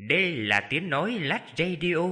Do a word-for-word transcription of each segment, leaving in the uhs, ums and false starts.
Đây là tiếng nói Lách Radio.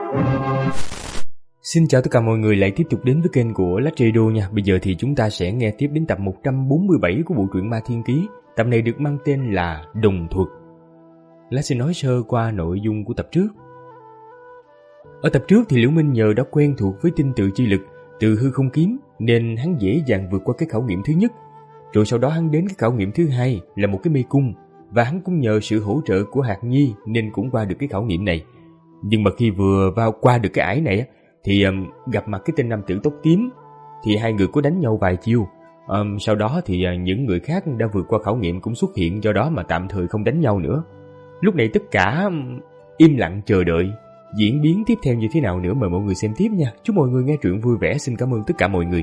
Xin chào tất cả mọi người lại tiếp tục đến với kênh của Lách Radio nha. Bây giờ thì chúng ta sẽ nghe tiếp đến tập một trăm bốn mươi bảy của bộ truyện Ma Thiên Ký. Tập này được mang tên là Đồng Thuật. Lách sẽ nói sơ qua nội dung của tập trước. Ở tập trước thì Liễu Minh nhờ đã quen thuộc với tinh tự chi lực từ hư không kiếm nên hắn dễ dàng vượt qua cái khảo nghiệm thứ nhất. Rồi sau đó hắn đến cái khảo nghiệm thứ hai là một cái mê cung, và hắn cũng nhờ sự hỗ trợ của Hạt Nhi nên cũng qua được cái khảo nghiệm này. Nhưng mà khi vừa vào qua được cái ải này thì um, gặp mặt cái tên nam tử tóc tím, thì hai người có đánh nhau vài chiêu. Um, sau đó thì uh, những người khác đã vượt qua khảo nghiệm cũng xuất hiện, do đó mà tạm thời không đánh nhau nữa. Lúc này tất cả um, im lặng chờ đợi diễn biến tiếp theo như thế nào nữa, mời mọi người xem tiếp nha. Chúc mọi người nghe truyện vui vẻ. Xin cảm ơn tất cả mọi người.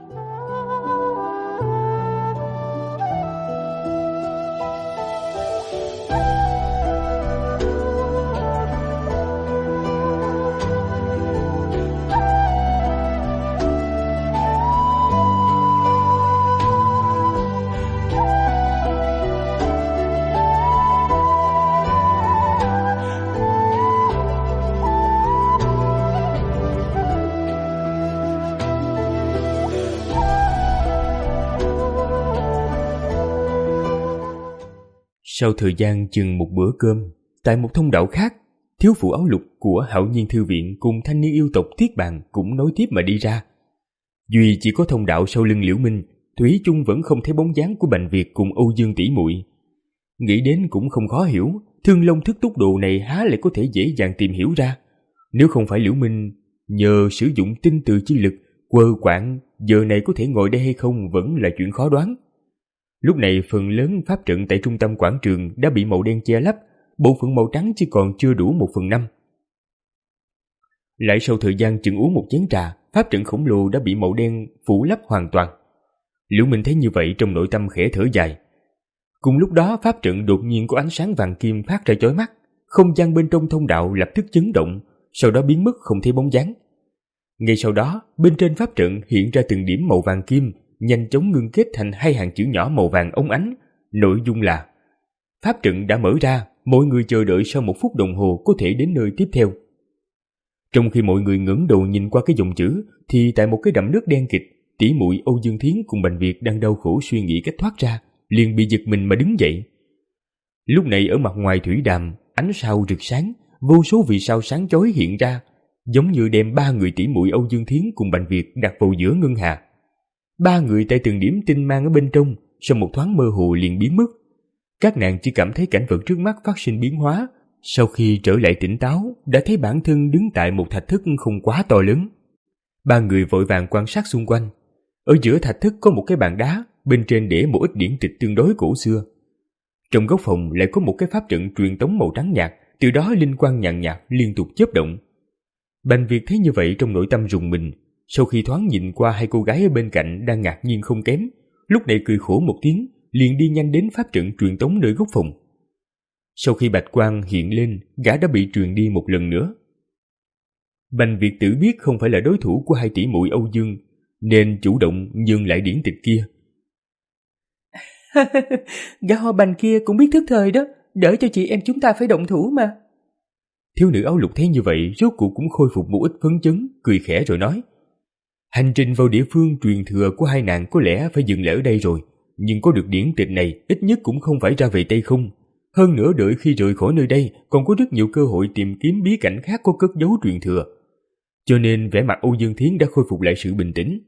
Sau thời gian chừng một bữa cơm, tại một thông đạo khác, thiếu phụ áo lục của Hạo Nhiên Thư Viện cùng thanh niên yêu tộc Tiết Bàn cũng nối tiếp mà đi ra. Duy chỉ có thông đạo sau lưng Liễu Minh, thủy chung vẫn không thấy bóng dáng của Bành Việt cùng Âu Dương tỷ muội. Nghĩ đến cũng không khó hiểu, Thương Long thức túc đồ này há lại có thể dễ dàng tìm hiểu ra. Nếu không phải Liễu Minh nhờ sử dụng tinh từ chi lực quơ quạng, giờ này có thể ngồi đây hay không vẫn là chuyện khó đoán. Lúc này phần lớn pháp trận tại trung tâm quảng trường đã bị màu đen che lấp, bộ phận màu trắng chỉ còn chưa đủ một phần năm. Lại sau thời gian chừng uống một chén trà, pháp trận khổng lồ đã bị màu đen phủ lấp hoàn toàn. Liễu Minh thấy như vậy trong nội tâm khẽ thở dài. Cùng lúc đó pháp trận đột nhiên có ánh sáng vàng kim phát ra chói mắt, không gian bên trong thông đạo lập tức chấn động, sau đó biến mất không thấy bóng dáng. Ngay sau đó, bên trên pháp trận hiện ra từng điểm màu vàng kim, nhanh chóng ngưng kết thành hai hàng chữ nhỏ màu vàng óng ánh. Nội dung là: pháp trận đã mở ra, mọi người chờ đợi sau một phút đồng hồ có thể đến nơi tiếp theo. Trong khi mọi người ngẩng đầu nhìn qua cái dòng chữ, thì tại một cái đầm nước đen kịt, tỷ muội Âu Dương Thiến cùng Bành Việt đang đau khổ suy nghĩ cách thoát ra, liền bị giật mình mà đứng dậy. Lúc này ở mặt ngoài thủy đàm, ánh sao rực sáng, vô số vì sao sáng chói hiện ra, giống như đem ba người tỷ muội Âu Dương Thiến cùng Bành Việt đặt vào giữa ngân hà. Ba người tại từng điểm tinh mang ở bên trong, sau một thoáng mơ hồ liền biến mất. Các nàng chỉ cảm thấy cảnh vật trước mắt phát sinh biến hóa. Sau khi trở lại tỉnh táo, đã thấy bản thân đứng tại một thạch thất không quá to lớn. Ba người vội vàng quan sát xung quanh. Ở giữa thạch thất có một cái bàn đá, bên trên để một ít điển tịch tương đối cổ xưa. Trong góc phòng lại có một cái pháp trận truyền tống màu trắng nhạt, từ đó linh quang nhàn nhạt liên tục chớp động. Bành Việt thấy như vậy trong nội tâm rùng mình. Sau khi thoáng nhìn qua hai cô gái ở bên cạnh đang ngạc nhiên không kém, lúc này cười khổ một tiếng, liền đi nhanh đến pháp trận truyền tống nơi góc phòng. Sau khi bạch quang hiện lên, gã đã bị truyền đi một lần nữa. Bành Việt tự biết không phải là đối thủ của hai tỷ muội Âu Dương, nên chủ động nhường lại điển tịch kia. Gã họ Bành kia cũng biết thức thời đó, đỡ cho chị em chúng ta phải động thủ mà. Thiếu nữ áo lục thấy như vậy, rốt cuộc cũng khôi phục một ít phấn chấn, cười khẽ rồi nói: hành trình vào địa phương truyền thừa của hai nàng có lẽ phải dừng lại ở đây rồi, nhưng có được điển tịch này ít nhất cũng không phải ra về Tây Không. Hơn nữa đợi khi rời khỏi nơi đây còn có rất nhiều cơ hội tìm kiếm bí cảnh khác có cất giấu truyền thừa. Cho nên vẻ mặt Âu Dương Thiến đã khôi phục lại sự bình tĩnh.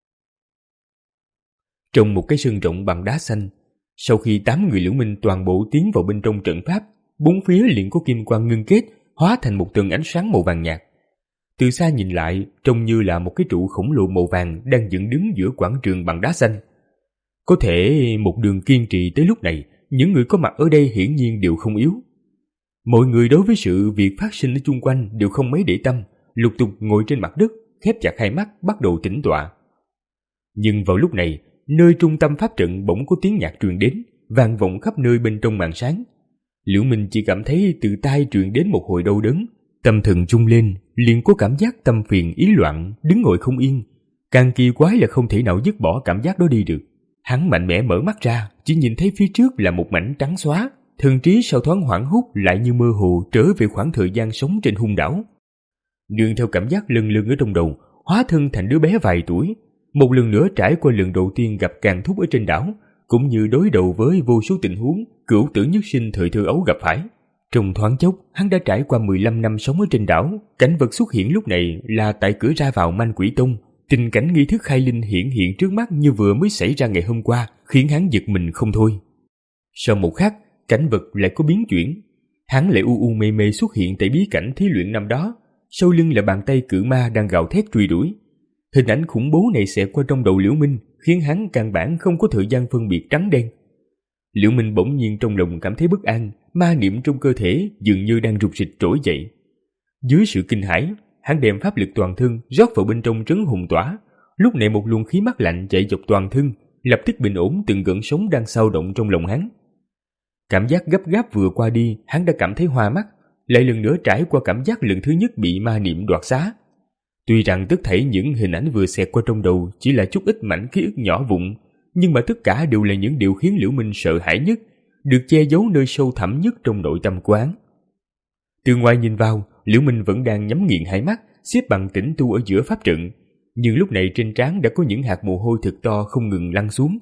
Trong một cái sân rộng bằng đá xanh, sau khi tám người Liễu Minh toàn bộ tiến vào bên trong trận pháp, bốn phía liền có kim quang ngưng kết, hóa thành một tầng ánh sáng màu vàng nhạt. Từ xa nhìn lại, trông như là một cái trụ khổng lồ màu vàng đang dựng đứng giữa quảng trường bằng đá xanh. Có thể một đường kiên trì tới lúc này, những người có mặt ở đây hiển nhiên đều không yếu. Mọi người đối với sự việc phát sinh ở chung quanh đều không mấy để tâm, lục tục ngồi trên mặt đất, khép chặt hai mắt, bắt đầu tĩnh tọa. Nhưng vào lúc này, nơi trung tâm pháp trận bỗng có tiếng nhạc truyền đến, vang vọng khắp nơi bên trong màn sáng. Liễu Minh chỉ cảm thấy từ tai truyền đến một hồi đau đớn, tâm thần rung lên, liền có cảm giác tâm phiền ý loạn, đứng ngồi không yên. Càng kỳ quái là không thể nào dứt bỏ cảm giác đó đi được. Hắn mạnh mẽ mở mắt ra, chỉ nhìn thấy phía trước là một mảnh trắng xóa, thần trí sau thoáng hoảng hốt lại như mơ hồ trở về khoảng thời gian sống trên hung đảo. Nương theo cảm giác lâng lâng ở trong đầu, hóa thân thành đứa bé vài tuổi, một lần nữa trải qua lần đầu tiên gặp Càn Thúc ở trên đảo, cũng như đối đầu với vô số tình huống cửu tử nhất sinh thời thơ ấu gặp phải. Trong thoáng chốc, hắn đã trải qua mười lăm năm sống ở trên đảo, cảnh vật xuất hiện lúc này là tại cửa ra vào Man Quỷ Tông. Tình cảnh nghi thức khai linh hiện hiện trước mắt như vừa mới xảy ra ngày hôm qua, khiến hắn giật mình không thôi. Sau một khắc, cảnh vật lại có biến chuyển. Hắn lại u u mê mê xuất hiện tại bí cảnh thí luyện năm đó, sau lưng là bàn tay cự ma đang gào thét truy đuổi. Hình ảnh khủng bố này xẹt qua trong đầu Liễu Minh, khiến hắn căn bản không có thời gian phân biệt trắng đen. Liễu Minh bỗng nhiên trong lòng cảm thấy bất an, ma niệm trong cơ thể dường như đang rục rịch trỗi dậy. Dưới sự kinh hãi, hắn đem pháp lực toàn thân rót vào bên trong trấn hùng tỏa. Lúc này một luồng khí mát lạnh chạy dọc toàn thân, lập tức bình ổn từng gợn sóng đang xao động trong lòng hắn. Cảm giác gấp gáp vừa qua đi, hắn đã cảm thấy hoa mắt, lại lần nữa trải qua cảm giác lần thứ nhất bị ma niệm đoạt xá. Tuy rằng tất thảy những hình ảnh vừa xẹt qua trong đầu chỉ là chút ít mảnh ký ức nhỏ vụn, nhưng mà tất cả đều là những điều khiến Liễu Minh sợ hãi nhất, được che giấu nơi sâu thẳm nhất trong nội tâm của hắn. Từ ngoài nhìn vào, Liễu Minh vẫn đang nhắm nghiền hai mắt, xếp bằng tĩnh tu ở giữa pháp trận, nhưng lúc này trên trán đã có những hạt mồ hôi thật to không ngừng lăn xuống.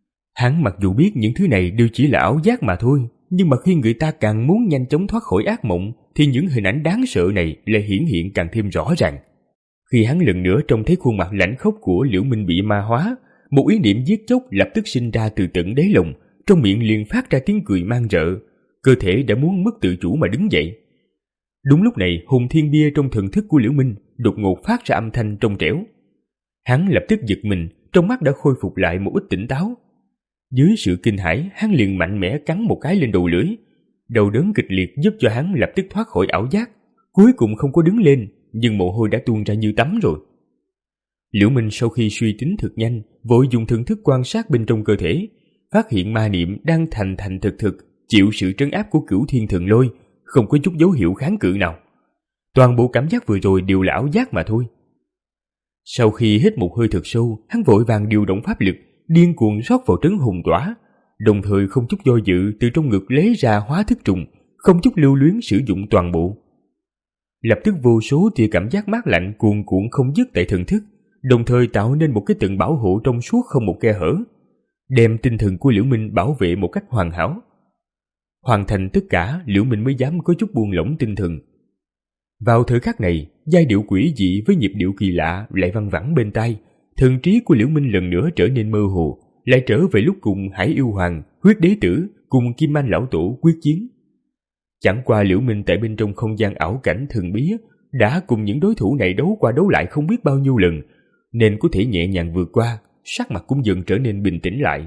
Hắn mặc dù biết những thứ này đều chỉ là ảo giác mà thôi, nhưng mà khi người ta càng muốn nhanh chóng thoát khỏi ác mộng, thì những hình ảnh đáng sợ này lại hiển hiện càng thêm rõ ràng. Khi hắn lần nữa trông thấy khuôn mặt lãnh khốc của Liễu Minh bị ma hóa, một ý niệm giết chóc lập tức sinh ra từ tận đáy lòng, trong miệng liền phát ra tiếng cười man rợ, cơ thể đã muốn mất tự chủ mà đứng dậy. Đúng lúc này, hồn thiên bia trong thần thức của Liễu Minh đột ngột phát ra âm thanh trong trẻo. Hắn lập tức giật mình, trong mắt đã khôi phục lại một ít tỉnh táo. Dưới sự kinh hãi, hắn liền mạnh mẽ cắn một cái lên đầu lưỡi. Đau đớn kịch liệt giúp cho hắn lập tức thoát khỏi ảo giác, cuối cùng không có đứng lên, nhưng mồ hôi đã tuôn ra như tắm rồi. Liễu Minh sau khi suy tính thực nhanh, vội dùng thần thức quan sát bên trong cơ thể, phát hiện ma niệm đang thành thành thực thực chịu sự trấn áp của Cửu Thiên Thần Lôi, không có chút dấu hiệu kháng cự nào. Toàn bộ cảm giác vừa rồi đều là ảo giác mà thôi. Sau khi hít một hơi thật sâu, hắn vội vàng điều động pháp lực, điên cuồng rót vào trấn hồn tỏa, đồng thời không chút do dự từ trong ngực lấy ra hóa thức trùng, không chút lưu luyến sử dụng toàn bộ. Lập tức vô số tia cảm giác mát lạnh cuồn cuộn không dứt tại thần thức, đồng thời tạo nên một cái tầng bảo hộ trong suốt không một khe hở, đem tinh thần của Liễu Minh bảo vệ một cách hoàn hảo. Hoàn thành tất cả, Liễu Minh mới dám có chút buông lỏng tinh thần. Vào thời khắc này, giai điệu quỷ dị với nhịp điệu kỳ lạ lại văng vẳng bên tai, thần trí của Liễu Minh lần nữa trở nên mơ hồ, lại trở về lúc cùng Hải Yêu Hoàng, Huyết Đế Tử cùng Kim Anh Lão Tổ quyết chiến. Chẳng qua Liễu Minh tại bên trong không gian ảo cảnh thần bí đã cùng những đối thủ này đấu qua đấu lại không biết bao nhiêu lần, nên có thể nhẹ nhàng vượt qua, sắc mặt cũng dần trở nên bình tĩnh lại.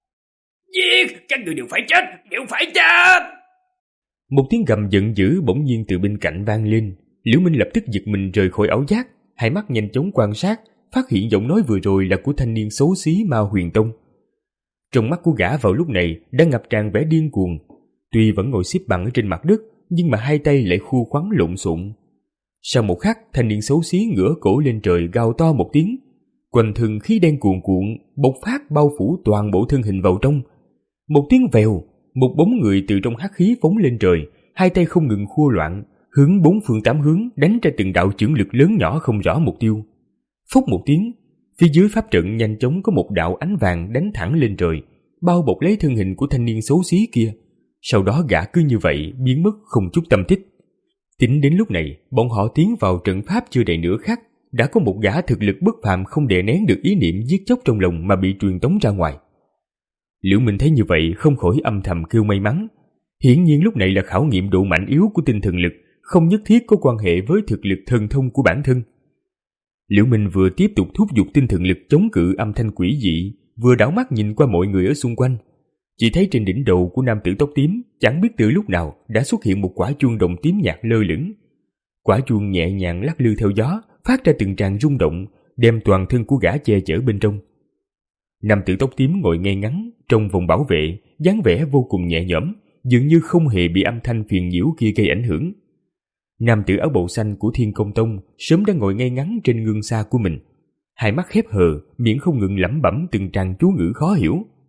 Giết, các người đều phải chết, đều phải chết! Một tiếng gầm giận dữ bỗng nhiên từ bên cạnh vang lên. Liễu Minh lập tức giật mình rời khỏi ảo giác, hai mắt nhanh chóng quan sát, phát hiện giọng nói vừa rồi là của thanh niên xấu xí Ma Huyền Tông. Trong mắt của gã vào lúc này đang ngập tràn vẻ điên cuồng. Tuy vẫn ngồi xếp bằng ở trên mặt đất, nhưng mà hai tay lại khu khoắn lộn xộn. Sau một khắc, thanh niên xấu xí ngửa cổ lên trời gào to một tiếng, quanh thân khí đen cuồn cuộn bộc phát bao phủ toàn bộ thân hình vào trong. Một tiếng vèo, một bóng người từ trong hắc khí phóng lên trời, hai tay không ngừng khua loạn, hướng bốn phương tám hướng đánh ra từng đạo chưởng lực lớn nhỏ không rõ mục tiêu. Phốc một tiếng, phía dưới pháp trận nhanh chóng có một đạo ánh vàng đánh thẳng lên trời, bao bọc lấy thân hình của thanh niên xấu xí kia. Sau đó gã cứ như vậy biến mất không chút tâm tích. Tính đến lúc này, bọn họ tiến vào trận pháp chưa đầy nửa khắc, đã có một gã thực lực bất phàm không đè nén được ý niệm giết chóc trong lòng mà bị truyền tống ra ngoài. Liễu Minh thấy như vậy không khỏi âm thầm kêu may mắn. Hiển nhiên lúc này là khảo nghiệm độ mạnh yếu của tinh thần lực, không nhất thiết có quan hệ với thực lực thần thông của bản thân. Liễu Minh vừa tiếp tục thúc giục tinh thần lực chống cự âm thanh quỷ dị, vừa đảo mắt nhìn qua mọi người ở xung quanh. Chỉ thấy trên đỉnh đầu của nam tử tóc tím, chẳng biết từ lúc nào đã xuất hiện một quả chuông đồng tím nhạt lơ lửng. Quả chuông nhẹ nhàng lắc lư theo gió, phát ra từng tràng rung động, đem toàn thân của gã che chở bên trong. Nam tử tóc tím ngồi ngay ngắn trong vòng bảo vệ, dáng vẻ vô cùng nhẹ nhõm, dường như không hề bị âm thanh phiền nhiễu kia gây ảnh hưởng. Nam tử áo bào xanh của Thiên Công Tông sớm đã ngồi ngay ngắn trên ngưng xa của mình, hai mắt khép hờ, miệng không ngừng lẩm bẩm từng tràng chú ngữ khó hiểu.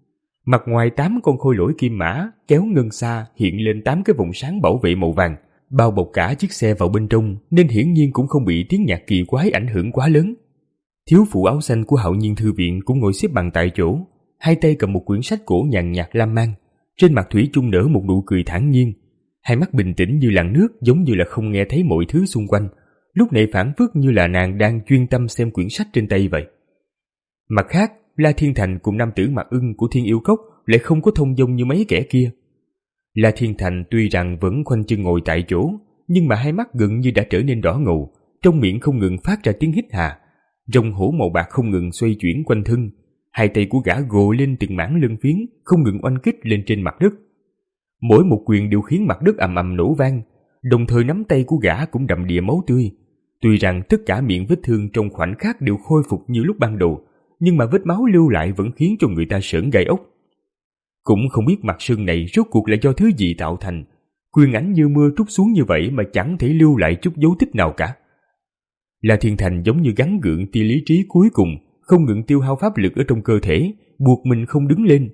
Mặt ngoài tám con khôi lỗi kim mã kéo ngân xa hiện lên tám cái vòng sáng bảo vệ màu vàng, bao bọc cả chiếc xe vào bên trong, nên hiển nhiên cũng không bị tiếng nhạc kỳ quái ảnh hưởng quá lớn. Thiếu phụ áo xanh của Hạo Nhiên Thư Viện cũng ngồi xếp bằng tại chỗ, hai tay cầm một quyển sách cổ nhàn nhạt lam mang, trên mặt thủy chung nở một nụ cười thản nhiên, hai mắt bình tĩnh như làn nước, giống như là không nghe thấy mọi thứ xung quanh, lúc này phảng phất như là nàng đang chuyên tâm xem quyển sách trên tay vậy. Mặt khác, La Thiên Thành cùng nam tử Mặc Ưng của Thiên Yêu Cốc lại không có thông dong như mấy kẻ kia. La Thiên Thành tuy rằng vẫn khoanh chân ngồi tại chỗ, nhưng mà hai mắt gần như đã trở nên đỏ ngầu, trong miệng không ngừng phát ra tiếng hít hà, rồng hổ màu bạc không ngừng xoay chuyển quanh thân, hai tay của gã gồ lên từng mảng lân phiến, không ngừng oanh kích lên trên mặt đất. Mỗi một quyền đều khiến mặt đất ầm ầm nổ vang, đồng thời nắm tay của gã cũng đầm đìa máu tươi. Tuy rằng tất cả miệng vết thương trong khoảnh khắc đều khôi phục như lúc ban đầu, nhưng mà vết máu lưu lại vẫn khiến cho người ta sởn gai ốc. Cũng không biết mặt sưng này rốt cuộc là do thứ gì tạo thành, quyền ảnh như mưa trút xuống như vậy mà chẳng thể lưu lại chút dấu tích nào cả. La Thiên Thành giống như gắng gượng tia lý trí cuối cùng, không ngừng tiêu hao pháp lực ở trong cơ thể, buộc mình không đứng lên.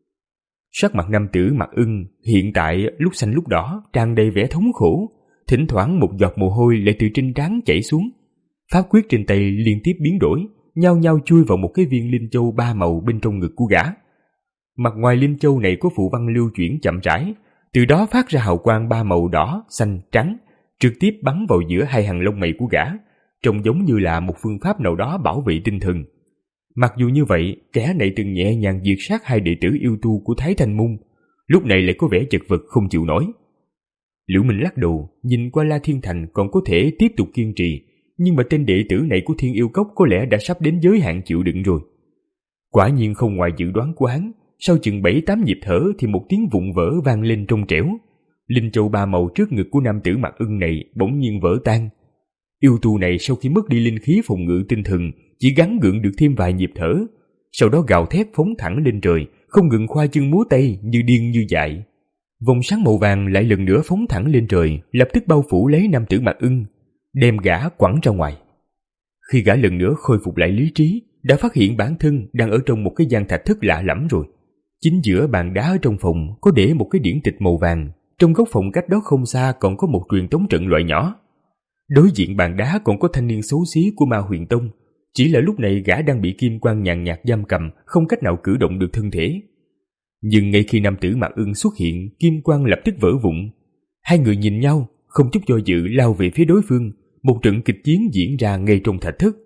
Sắc mặt nam tử Mặc Ưng hiện tại lúc xanh lúc đỏ, tràn đầy vẻ thống khổ, thỉnh thoảng một giọt mồ hôi lại từ trên trán chảy xuống. Pháp quyết trên tay liên tiếp biến đổi, nhao nhao chui vào một cái viên linh châu ba màu bên trong ngực của gã. Mặt ngoài linh châu này có phù văn lưu chuyển chậm rãi, từ đó phát ra hào quang ba màu đỏ, xanh, trắng, trực tiếp bắn vào giữa hai hàng lông mày của gã, trông giống như là một phương pháp nào đó bảo vệ tinh thần. Mặc dù như vậy, kẻ này từng nhẹ nhàng diệt sát hai đệ tử yêu tu của Thái Thanh Môn, lúc này lại có vẻ chật vật không chịu nổi. Liễu Minh lắc đầu, nhìn qua La Thiên Thành còn có thể tiếp tục kiên trì, nhưng mà tên đệ tử này của Thiên Yêu Cốc có lẽ đã sắp đến giới hạn chịu đựng rồi. Quả nhiên không ngoài dự đoán của hắn, sau chừng bảy tám nhịp thở thì một tiếng vụn vỡ vang lên trong trẻo. Linh châu ba màu trước ngực của nam tử Mặc Ưng này bỗng nhiên vỡ tan. Yêu tu này sau khi mất đi linh khí phòng ngự tinh thần, chỉ gắng gượng được thêm vài nhịp thở, sau đó gào thét phóng thẳng lên trời, không ngừng khoa chân múa tay như điên như dại. Vòng sáng màu vàng lại lần nữa phóng thẳng lên trời, lập tức bao phủ lấy nam tử Mặc Ưng, đem gã quẳng ra ngoài. Khi gã lần nữa khôi phục lại lý trí, đã phát hiện bản thân đang ở trong một cái gian thạch thất lạ lẫm rồi. Chính giữa bàn đá ở trong phòng có để một cái điển tịch màu vàng, trong góc phòng cách đó không xa còn có một truyền tống trận loại nhỏ. Đối diện bàn đá còn có thanh niên xấu xí của Ma Huyền Tông, chỉ là lúc này gã đang bị kim quang nhàn nhạt giam cầm, không cách nào cử động được thân thể. Nhưng ngay khi nam tử Mặc Ưng xuất hiện, kim quang lập tức vỡ vụn. Hai người nhìn nhau, không chút do dự lao về phía đối phương, một trận kịch chiến diễn ra ngay trong thạch thất.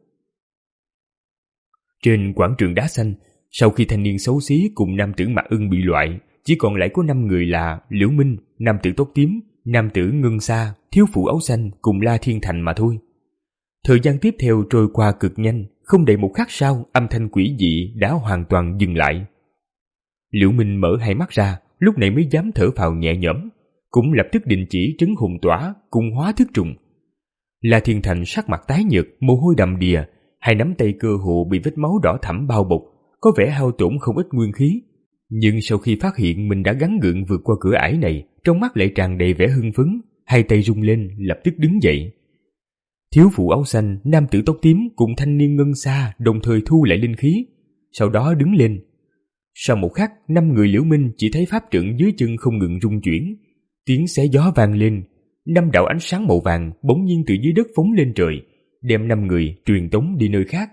Trên quảng trường đá xanh, sau khi thanh niên xấu xí cùng nam tử Mặc Ưng bị loại, chỉ còn lại có năm người là Liễu Minh, nam tử tóc tím, nam tử Ngân Sa, thiếu phụ áo xanh cùng La Thiên Thành mà thôi. Thời gian tiếp theo trôi qua cực nhanh, không đầy một khắc sau, âm thanh quỷ dị đã hoàn toàn dừng lại. Liễu Minh mở hai mắt ra, lúc này mới dám thở phào nhẹ nhõm, cũng lập tức đình chỉ trấn hồn tỏa cùng hóa thức trùng. La Thiên Thành sắc mặt tái nhợt, mồ hôi đầm đìa, hai nắm tay cơ hồ bị vết máu đỏ thẫm bao bọc, có vẻ hao tổn không ít nguyên khí. Nhưng sau khi phát hiện mình đã gắng gượng vượt qua cửa ải này, trong mắt lại tràn đầy vẻ hưng phấn, hai tay rung lên lập tức đứng dậy. Thiếu phụ áo xanh, nam tử tóc tím cùng thanh niên Ngân Sa đồng thời thu lại linh khí, sau đó đứng lên. Sau một khắc, năm người Liễu Minh chỉ thấy pháp trận dưới chân không ngừng rung chuyển, tiếng xé gió vang lên, năm đạo ánh sáng màu vàng bỗng nhiên từ dưới đất phóng lên trời, đem năm người truyền tống đi nơi khác.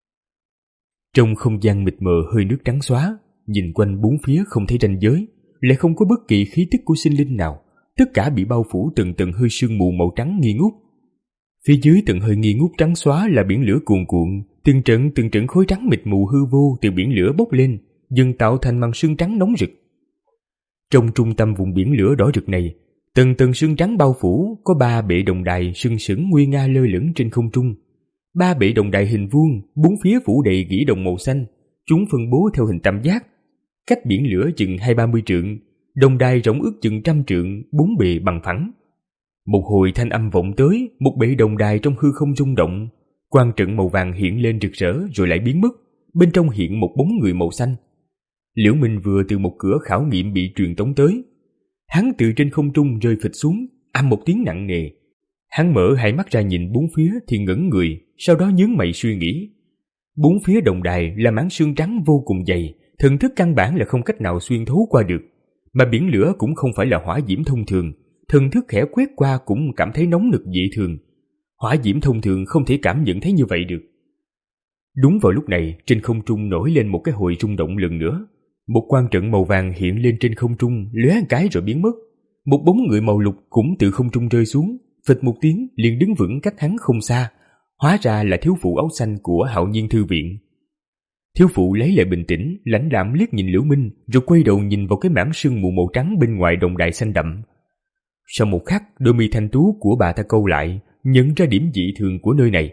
Trong không gian mịt mờ hơi nước trắng xóa, nhìn quanh bốn phía không thấy ranh giới, lại không có bất kỳ khí tức của sinh linh nào, tất cả bị bao phủ từng tầng hơi sương mù màu trắng nghi ngút. Phía dưới tầng hơi nghi ngút trắng xóa là biển lửa cuồn cuộn, từng trận từng trận khói trắng mịt mù hư vô từ biển lửa bốc lên, dần tạo thành màn sương trắng nóng rực. Trong trung tâm vùng biển lửa đỏ rực này, tầng tầng sương trắng bao phủ, có ba bệ đồng đài sừng sững nguy nga lơ lửng trên không trung. Ba bệ đồng đài hình vuông, bốn phía phủ đầy gỉ đồng màu xanh, chúng phân bố theo hình tam giác, cách biển lửa chừng hai ba mươi trượng, đồng đài rộng ước chừng trăm trượng, bốn bề bằng phẳng. Một hồi thanh âm vọng tới, một bệ đồng đài trong hư không rung động, quang trận màu vàng hiện lên rực rỡ rồi lại biến mất, bên trong hiện một bóng người màu xanh. Liễu Minh vừa từ một cửa khảo nghiệm bị truyền tống tới, hắn từ trên không trung rơi phịch xuống, ầm một tiếng nặng nề. Hắn mở hai mắt ra nhìn bốn phía thì ngẩn người, sau đó nhướng mày suy nghĩ. Bốn phía đồng đài là mảng sương trắng vô cùng dày, thần thức căn bản là không cách nào xuyên thấu qua được, mà biển lửa cũng không phải là hỏa diễm thông thường, thần thức khẽ quét qua cũng cảm thấy nóng nực dị thường. Hỏa diễm thông thường không thể cảm nhận thấy như vậy được. Đúng vào lúc này, trên không trung nổi lên một cái hồi rung động lần nữa. Một quang trận màu vàng hiện lên trên không trung, lóe một cái rồi biến mất. Một bóng người màu lục cũng từ không trung rơi xuống, phịch một tiếng liền đứng vững cách hắn không xa. Hóa ra là thiếu phụ áo xanh của Hạo Nhiên Thư Viện. Thiếu phụ lấy lại bình tĩnh, lãnh đạm liếc nhìn Liễu Minh, rồi quay đầu nhìn vào cái mảng sương mù màu trắng bên ngoài đồng đài xanh đậm. Sau một khắc, đôi mi thanh tú của bà ta câu lại, nhận ra điểm dị thường của nơi này.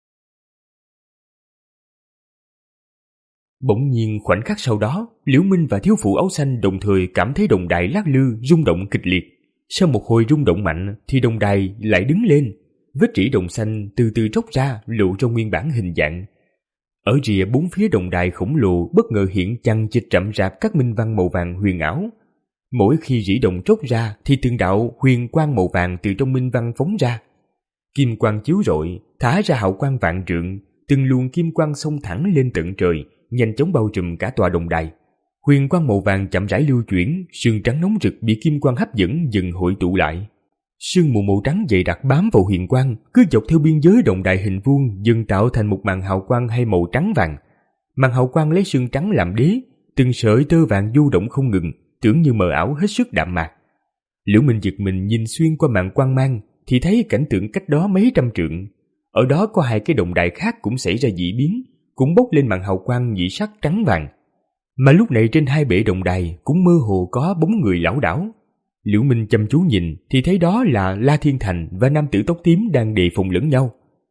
Bỗng nhiên khoảnh khắc sau đó, Liễu Minh và thiếu phụ áo xanh đồng thời cảm thấy đồng đài lắc lư rung động kịch liệt. Sau một hồi rung động mạnh thì đồng đài lại đứng lên, vết rỉ đồng xanh từ từ tróc ra lộ ra nguyên bản hình dạng. Ở rìa bốn phía đồng đài khổng lồ bất ngờ hiện chằng chịt rậm rạp các minh văn màu vàng huyền ảo. Mỗi khi rỉ đồng tróc ra thì từng đạo huyền quang màu vàng từ trong minh văn phóng ra. Kim quang chiếu rọi, thả ra hào quang vạn trượng, từng luồng kim quang xông thẳng lên tận trời, nhanh chóng bao trùm cả tòa đồng đài. Huyền quang màu vàng chậm rãi lưu chuyển, sương trắng nóng rực bị kim quang hấp dẫn dần hội tụ lại. Sương mù màu trắng dày đặc bám vào huyền quang, cứ dọc theo biên giới đồng đài hình vuông dần tạo thành một màn hào quang hay màu trắng vàng. Màn hào quang lấy sương trắng làm đế, từng sợi tơ vàng du động không ngừng, tưởng như mờ ảo hết sức đạm mạc. Liễu Minh giật mình nhìn xuyên qua màn quang mang, thì thấy cảnh tượng cách đó mấy trăm trượng. Ở đó có hai cái đồng đài khác cũng xảy ra dị biến, cũng bốc lên màn hào quang nhị sắc trắng vàng. Mà lúc này trên hai bệ đồng đài cũng mơ hồ có bóng người lảo đảo. Liễu Minh chăm chú nhìn thì thấy đó là La Thiên Thành và nam tử tóc tím đang đề phòng lẫn nhau.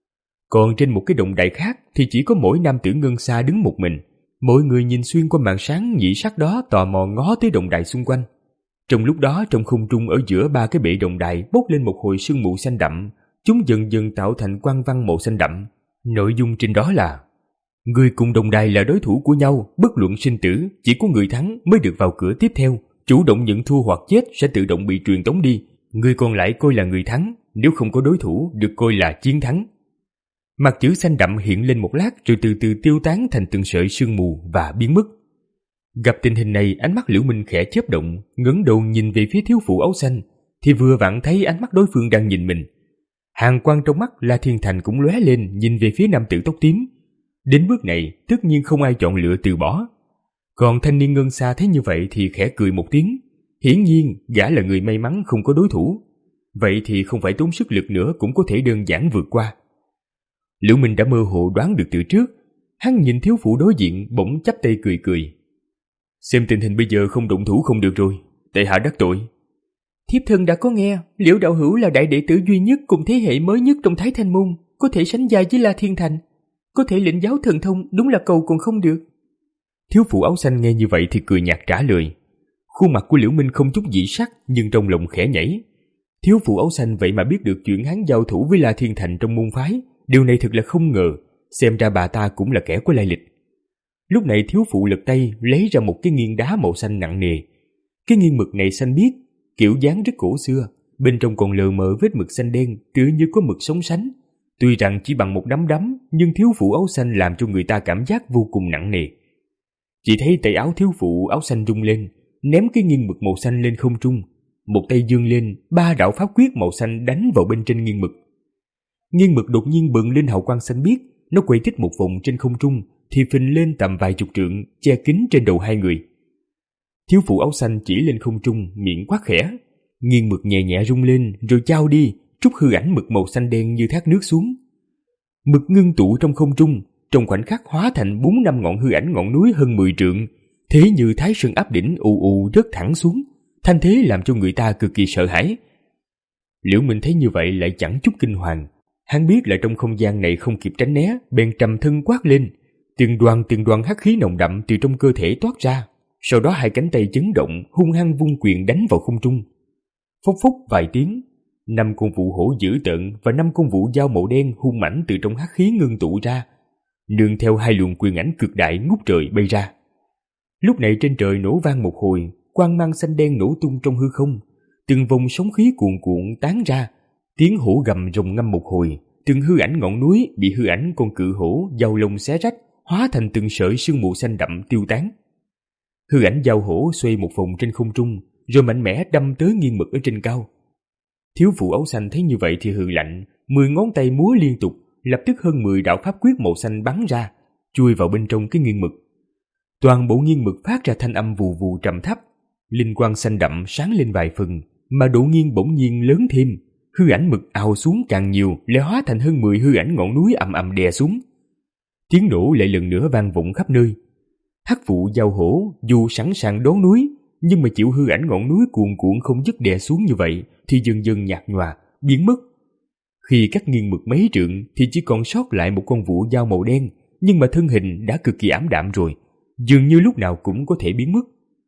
Còn trên một cái đồng đài khác thì chỉ có mỗi nam tử Ngân Sa đứng một mình. Mọi người nhìn xuyên qua màn sáng nhị sắc đó tò mò ngó tới đồng đài xung quanh. Trong lúc đó trong không trung ở giữa ba cái bệ đồng đài bốc lên một hồi sương mù xanh đậm, chúng dần dần tạo thành quang văn màu xanh đậm. Nội dung trên đó là: người cùng đồng đài là đối thủ của nhau, bất luận sinh tử, chỉ có người thắng mới được vào cửa tiếp theo. Chủ động nhận thua hoặc chết sẽ tự động bị truyền tống đi. Người còn lại coi là người thắng, nếu không có đối thủ được coi là chiến thắng. Mặt chữ xanh đậm hiện lên một lát rồi từ từ tiêu tán thành từng sợi sương mù và biến mất. Gặp tình hình này, ánh mắt Liễu Minh khẽ chớp động, ngẩng đầu nhìn về phía thiếu phụ áo xanh, thì vừa vặn thấy ánh mắt đối phương đang nhìn mình. Hàn quang trong mắt La Thiên Thành cũng lóe lên, nhìn về phía nam tử tóc tím. Đến bước này, tất nhiên không ai chọn lựa từ bỏ. Còn thanh niên Ngân Sa thấy như vậy thì khẽ cười một tiếng. Hiển nhiên, gã là người may mắn không có đối thủ. Vậy thì không phải tốn sức lực nữa cũng có thể đơn giản vượt qua. Liễu Minh đã mơ hồ đoán được từ trước. Hắn nhìn thiếu phụ đối diện bỗng chắp tay cười cười. Xem tình hình bây giờ không động thủ không được rồi, tại hạ đắc tội. Thiếp thân đã có nghe, Liễu đạo hữu là đại đệ tử duy nhất cùng thế hệ mới nhất trong Thái Thanh môn, có thể sánh vai với La Thiên Thành, có thể lĩnh giáo thần thông, đúng là cầu còn không được. Thiếu phụ áo xanh nghe như vậy thì cười nhạt trả lời. Khuôn mặt của Liễu Minh không chút dị sắc, nhưng trong lòng khẽ nhảy. Thiếu phụ áo xanh vậy mà biết được chuyện hắn giao thủ với La Thiên Thành trong môn phái, điều này thật là không ngờ, xem ra bà ta cũng là kẻ có lai lịch. Lúc này thiếu phụ lật tay lấy ra một cái nghiêng đá màu xanh nặng nề. Cái nghiêng mực này xanh biếc, kiểu dáng rất cổ xưa, bên trong còn lờ mờ vết mực xanh đen, tựa như có mực sống sánh. Tuy rằng chỉ bằng một nắm đấm, nhưng thiếu phụ áo xanh làm cho người ta cảm giác vô cùng nặng nề. Chỉ thấy tay áo thiếu phụ áo xanh rung lên, ném cái nghiêng mực màu xanh lên không trung. Một tay giương lên, ba đạo pháp quyết màu xanh đánh vào bên trên nghiêng mực. Nghiêng mực đột nhiên bừng lên hào quang xanh biếc, nó quay thích một vòng trên không trung, thì phình lên tầm vài chục trượng, che kín trên đầu hai người. Thiếu phụ áo xanh chỉ lên không trung, miệng quát khẽ. Nghiêng mực nhẹ nhẹ rung lên, rồi trao đi, trút hư ảnh mực màu xanh đen như thác nước xuống. Mực ngưng tụ trong không trung, trong khoảnh khắc hóa thành bốn năm ngọn hư ảnh ngọn núi hơn mười trượng, thế như thái sơn áp đỉnh ù ù rớt thẳng xuống, thanh thế làm cho người ta cực kỳ sợ hãi. Liễu Minh thấy như vậy lại chẳng chút kinh hoàng, hắn biết là trong không gian này không kịp tránh né, bèn trầm thân quát lên. Từng đoàn từng đoàn hắc khí nồng đậm từ trong cơ thể toát ra, sau đó hai cánh tay chấn động, hung hăng vung quyền đánh vào không trung. Phốc phốc vài tiếng, năm con vụ hổ dữ tợn và năm con vụ dao màu đen hung mãnh từ trong hắc khí ngưng tụ ra, nương theo hai luồng quyền ảnh cực đại ngút trời bay ra. Lúc này trên trời nổ vang một hồi, quang mang xanh đen nổ tung trong hư không, từng vòng sóng khí cuồn cuộn tán ra, tiếng hổ gầm rồng ngâm một hồi, từng hư ảnh ngọn núi bị hư ảnh con cự hổ dao lông xé rách, hóa thành từng sợi sương mù xanh đậm tiêu tán. Hư ảnh dao hổ xoay một vòng trên không trung, rồi mạnh mẽ đâm tới nghiêng mực ở trên cao. Thiếu phụ áo xanh thấy như vậy thì hừ lạnh, mười ngón tay múa liên tục, lập tức hơn mười đạo pháp quyết màu xanh bắn ra, chui vào bên trong cái nghiêng mực. Toàn bộ nghiêng mực phát ra thanh âm vù vù trầm thấp, linh quang xanh đậm sáng lên vài phần, mà độ nghiêng bỗng nhiên lớn thêm. Hư ảnh mực ào xuống càng nhiều, lại hóa thành hơn mười hư ảnh ngọn núi ầm ầm đè xuống. Tiếng nổ lại lần nữa vang vọng khắp nơi. Hắc vụ giao hổ dù sẵn sàng đón núi, nhưng mà chịu hư ảnh ngọn núi cuồn cuộn không dứt đè xuống như vậy thì dần dần nhạt nhòa, biến mất. Khi cách nghiêng mực mấy trượng thì chỉ còn sót lại một con vũ dao màu đen, nhưng mà thân hình đã cực kỳ ảm đạm rồi, dường như lúc nào cũng có thể biến mất.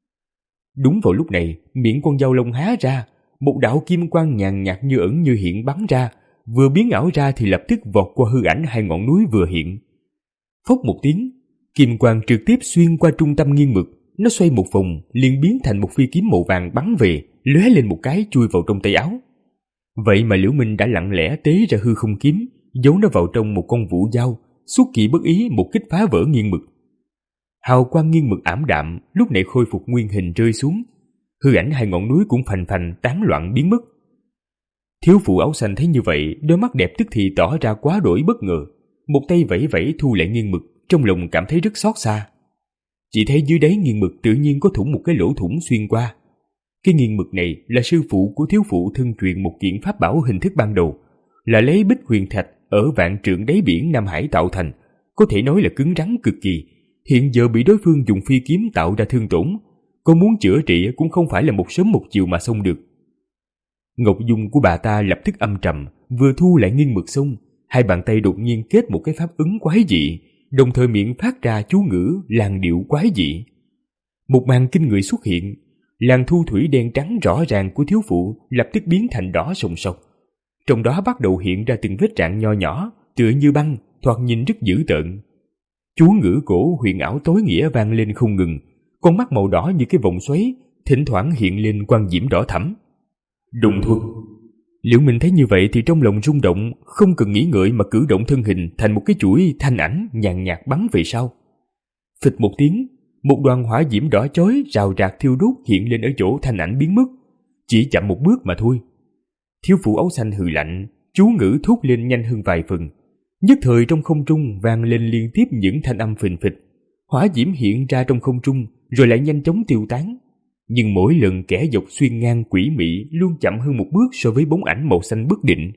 Đúng vào lúc này, miệng con dao lông há ra, một đạo kim quang nhàn nhạt như ẩn như hiện bắn ra, vừa biến ảo ra thì lập tức vọt qua hư ảnh hai ngọn núi vừa hiện. Phốc một tiếng, kim quang trực tiếp xuyên qua trung tâm nghiêng mực, nó xoay một vòng liền biến thành một phi kiếm màu vàng bắn về, lóe lên một cái chui vào trong tay áo. Vậy mà Liễu Minh đã lặng lẽ tế ra hư không kiếm, giấu nó vào trong một con vũ dao, xuất kỳ bất ý một kích phá vỡ nghiêng mực. Hào quang nghiêng mực ảm đạm lúc này khôi phục nguyên hình rơi xuống, hư ảnh hai ngọn núi cũng phành phành tán loạn biến mất. Thiếu phụ áo xanh thấy như vậy, đôi mắt đẹp tức thì tỏ ra quá đổi bất ngờ, một tay vẫy vẫy thu lại nghiêng mực, trong lòng cảm thấy rất xót xa. Chỉ thấy dưới đáy nghiêng mực tự nhiên có thủng một cái lỗ thủng xuyên qua. Cái nghiêng mực này là sư phụ của thiếu phụ thân truyền một kiện pháp bảo hình thức ban đầu, là lấy bích huyền thạch ở vạn trượng đáy biển Nam Hải tạo thành, có thể nói là cứng rắn cực kỳ. Hiện giờ bị đối phương dùng phi kiếm tạo ra thương tổn, có muốn chữa trị cũng không phải là một sớm một chiều mà xong được. Ngọc dung của bà ta lập tức âm trầm, vừa thu lại nghiêng mực xong, hai bàn tay đột nhiên kết một cái pháp ứng quái dị, đồng thời miệng phát ra chú ngữ làn điệu quái dị. Một màn kinh người xuất hiện, làn thu thủy đen trắng rõ ràng của thiếu phụ lập tức biến thành đỏ sòng sọc, trong đó bắt đầu hiện ra từng vết rạn nho nhỏ, tựa như băng, thoạt nhìn rất dữ tợn. Chú ngữ cổ huyền ảo tối nghĩa vang lên không ngừng, con mắt màu đỏ như cái vòng xoáy, thỉnh thoảng hiện lên quang diễm đỏ thẫm. Đụng thuật. Liễu Minh thấy như vậy thì trong lòng rung động, không cần nghĩ ngợi mà cử động thân hình thành một cái chuỗi thanh ảnh nhàn nhạt bắn về sau. Phịch một tiếng, một đoàn hỏa diễm đỏ chói rào rạc thiêu đốt hiện lên ở chỗ thanh ảnh biến mất, chỉ chậm một bước mà thôi. Thiếu phụ áo xanh hừ lạnh, chú ngữ thốt lên nhanh hơn vài phần. Nhất thời trong không trung vang lên liên tiếp những thanh âm phình phịch, hỏa diễm hiện ra trong không trung rồi lại nhanh chóng tiêu tán. Nhưng mỗi lần kẻ dọc xuyên ngang quỷ mị luôn chậm hơn một bước so với bóng ảnh màu xanh bất định.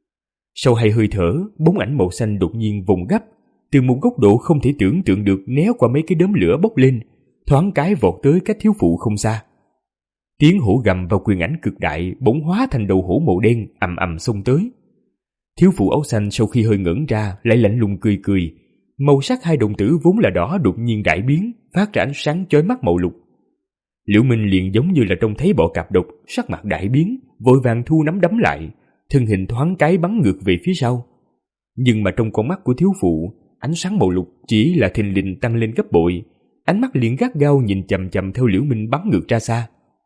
Sau hai hơi thở, bóng ảnh màu xanh đột nhiên vùng gấp, từ một góc độ không thể tưởng tượng được né qua mấy cái đốm lửa bốc lên, thoáng cái vọt tới cách thiếu phụ không xa. Tiếng hổ gầm và quyền ảnh cực đại bỗng hóa thành đầu hổ màu đen ầm ầm xông tới. Thiếu phụ áo xanh sau khi hơi ngẩn ra lại lạnh lùng cười cười, màu sắc hai đồng tử vốn là đỏ đột nhiên đại biến, phát ra ánh sáng chói mắt màu lục. Liễu Minh liền giống như là trông thấy bọ cạp độc, sắc mặt đại biến, vội vàng thu nắm đấm lại, thân hình thoáng cái bắn ngược về phía sau. Nhưng mà trong con mắt của thiếu phụ, ánh sáng màu lục chỉ là thình lình tăng lên gấp bội, ánh mắt liền gắt gao nhìn chằm chằm theo Liễu Minh bắn ngược ra xa.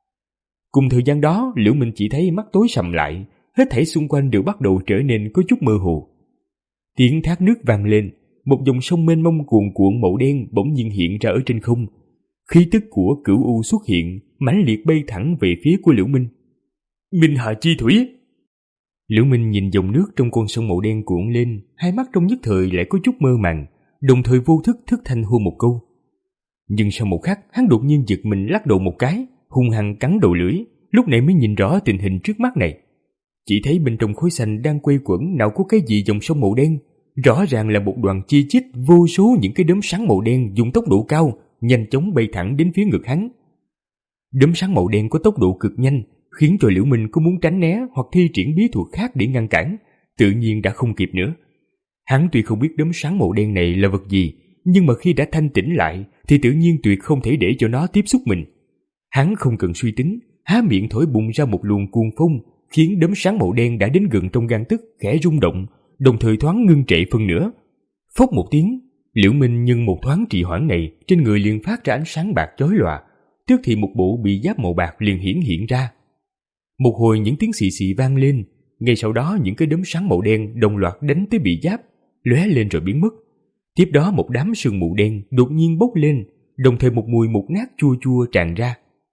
Cùng thời gian đó, Liễu Minh chỉ thấy mắt tối sầm lại, hết thảy xung quanh đều bắt đầu trở nên có chút mơ hồ. Tiếng thác nước vang lên, một dòng sông mênh mông cuồn cuộn màu đen bỗng nhiên hiện ra ở trên không. Khí tức của Cửu U xuất hiện, mãnh liệt bay thẳng về phía của Liễu Minh. Minh Hà Chi Thủy. Liễu Minh nhìn dòng nước trong con sông màu đen cuộn lên, hai mắt trong nhất thời lại có chút mơ màng, đồng thời vô thức thức thanh hô một câu. Nhưng sau một khắc, hắn đột nhiên giật mình lắc đầu một cái, hung hăng cắn đầu lưỡi, lúc này mới nhìn rõ tình hình trước mắt này. Chỉ thấy bên trong khối xanh đang quay quẩn nào có cái gì dòng sông màu đen, rõ ràng là một đoàn chi chít vô số những cái đốm sáng màu đen dùng tốc độ cao, nhanh chóng bay thẳng đến phía ngực hắn. Đốm sáng màu đen có tốc độ cực nhanh, khiến cho Liễu Minh có muốn tránh né hoặc thi triển bí thuật khác để ngăn cản, tự nhiên đã không kịp nữa. Hắn tuy không biết đốm sáng màu đen này là vật gì, nhưng mà khi đã thanh tỉnh lại thì tự nhiên tuyệt không thể để cho nó tiếp xúc mình. Hắn không cần suy tính, há miệng thổi bùng ra một luồng cuồng phong, khiến đốm sáng màu đen đã đến gần trong gang tấc khẽ rung động, đồng thời thoáng ngưng trệ phân nửa. Phốc một tiếng, Liễu Minh nhân một thoáng trì hoãn này, trên người liền phát ra ánh sáng bạc chói lòa, tức thì một bộ bị giáp màu bạc liền hiển hiện ra. Một hồi những tiếng xì xì vang lên, ngay sau đó những cái đốm sáng màu đen đồng loạt đánh tới bị giáp, lóe lên rồi biến mất. Tiếp đó một đám sương mù đen đột nhiên bốc lên, đồng thời một mùi mục nát chua chua tràn ra.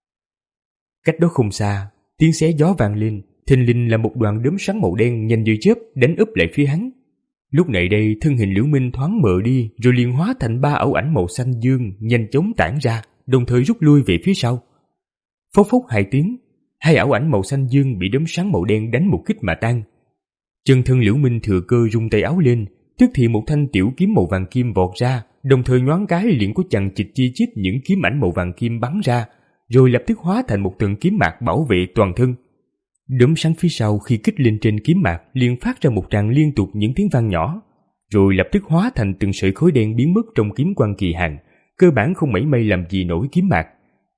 Cách đó không xa, tiếng xé gió vang lên, thình lình là một đoàn đốm sáng màu đen nhanh như chớp đánh úp lại phía hắn. Lúc này đây, thân hình Liễu Minh thoáng mờ đi, rồi liền hóa thành ba ảo ảnh màu xanh dương nhanh chóng tản ra, đồng thời rút lui về phía sau. Phốc phốc hai tiếng, hai ảo ảnh màu xanh dương bị đốm sáng màu đen đánh một kích mà tan. Chân thân Liễu Minh thừa cơ rung tay áo lên, tức thì một thanh tiểu kiếm màu vàng kim vọt ra, đồng thời nhoáng cái liền có chằng chịt chi chít những kiếm ảnh màu vàng kim bắn ra, rồi lập tức hóa thành một tầng kiếm mạc bảo vệ toàn thân. Đốm sáng phía sau khi kích lên trên kiếm mạc liền phát ra một tràng liên tục những tiếng vang nhỏ, rồi lập tức hóa thành từng sợi khói đen biến mất trong kiếm quang kỳ hạn, cơ bản không mảy may làm gì nổi kiếm mạc.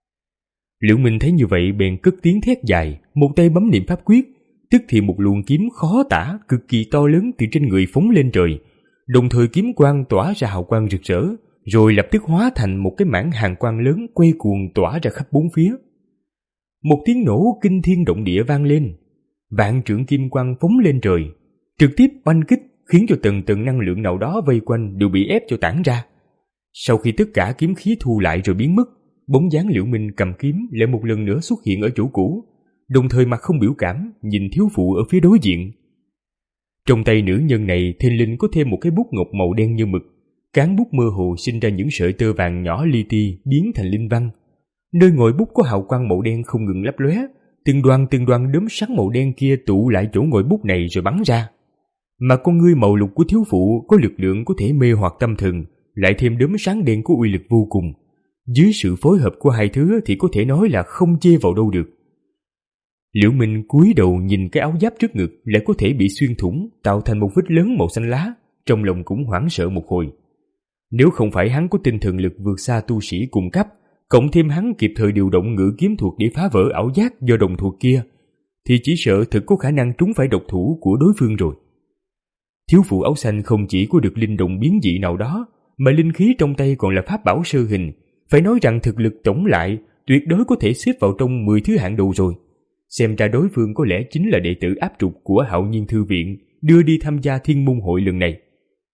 Liễu Minh thấy như vậy bèn cất tiếng thét dài, một tay bấm niệm pháp quyết, tức thì một luồng kiếm khó tả cực kỳ to lớn từ trên người phóng lên trời, đồng thời kiếm quang tỏa ra hào quang rực rỡ, rồi lập tức hóa thành một cái mảng hàn quang lớn quay cuồng tỏa ra khắp bốn phía. Một tiếng nổ kinh thiên động địa vang lên, vạn trượng kim quang phóng lên trời, trực tiếp oanh kích khiến cho từng từng năng lượng nào đó vây quanh đều bị ép cho tản ra. Sau khi tất cả kiếm khí thu lại rồi biến mất, bóng dáng Liễu Minh cầm kiếm lại một lần nữa xuất hiện ở chỗ cũ, đồng thời mặt không biểu cảm nhìn thiếu phụ ở phía đối diện. Trong tay nữ nhân này thình lình có thêm một cái bút ngọc màu đen như mực, cán bút mơ hồ sinh ra những sợi tơ vàng nhỏ li ti biến thành linh văn. Nơi ngòi bút có hào quang màu đen không ngừng lấp lóe, từng đoàn từng đoàn đốm sáng màu đen kia tụ lại chỗ ngòi bút này rồi bắn ra. Mà con ngươi màu lục của thiếu phụ có lực lượng có thể mê hoặc tâm thần, lại thêm đốm sáng đen có uy lực vô cùng. Dưới sự phối hợp của hai thứ thì có thể nói là không chê vào đâu được. Liễu Minh cúi đầu nhìn cái áo giáp trước ngực lại có thể bị xuyên thủng, tạo thành một vết lớn màu xanh lá, trong lòng cũng hoảng sợ một hồi. Nếu không phải hắn có tinh thần lực vượt xa tu sĩ cùng cấp, cộng thêm hắn kịp thời điều động ngự kiếm thuật để phá vỡ ảo giác do đồng thuộc kia, thì chỉ sợ thực có khả năng trúng phải độc thủ của đối phương rồi. Thiếu phụ áo xanh không chỉ có được linh động biến dị nào đó, mà linh khí trong tay còn là pháp bảo sơ hình, phải nói rằng thực lực tổng lại tuyệt đối có thể xếp vào trong mười thứ hạng đầu rồi. Xem ra đối phương có lẽ chính là đệ tử áp trục của Hạo Nhiên Thư Viện đưa đi tham gia Thiên Môn Hội lần này.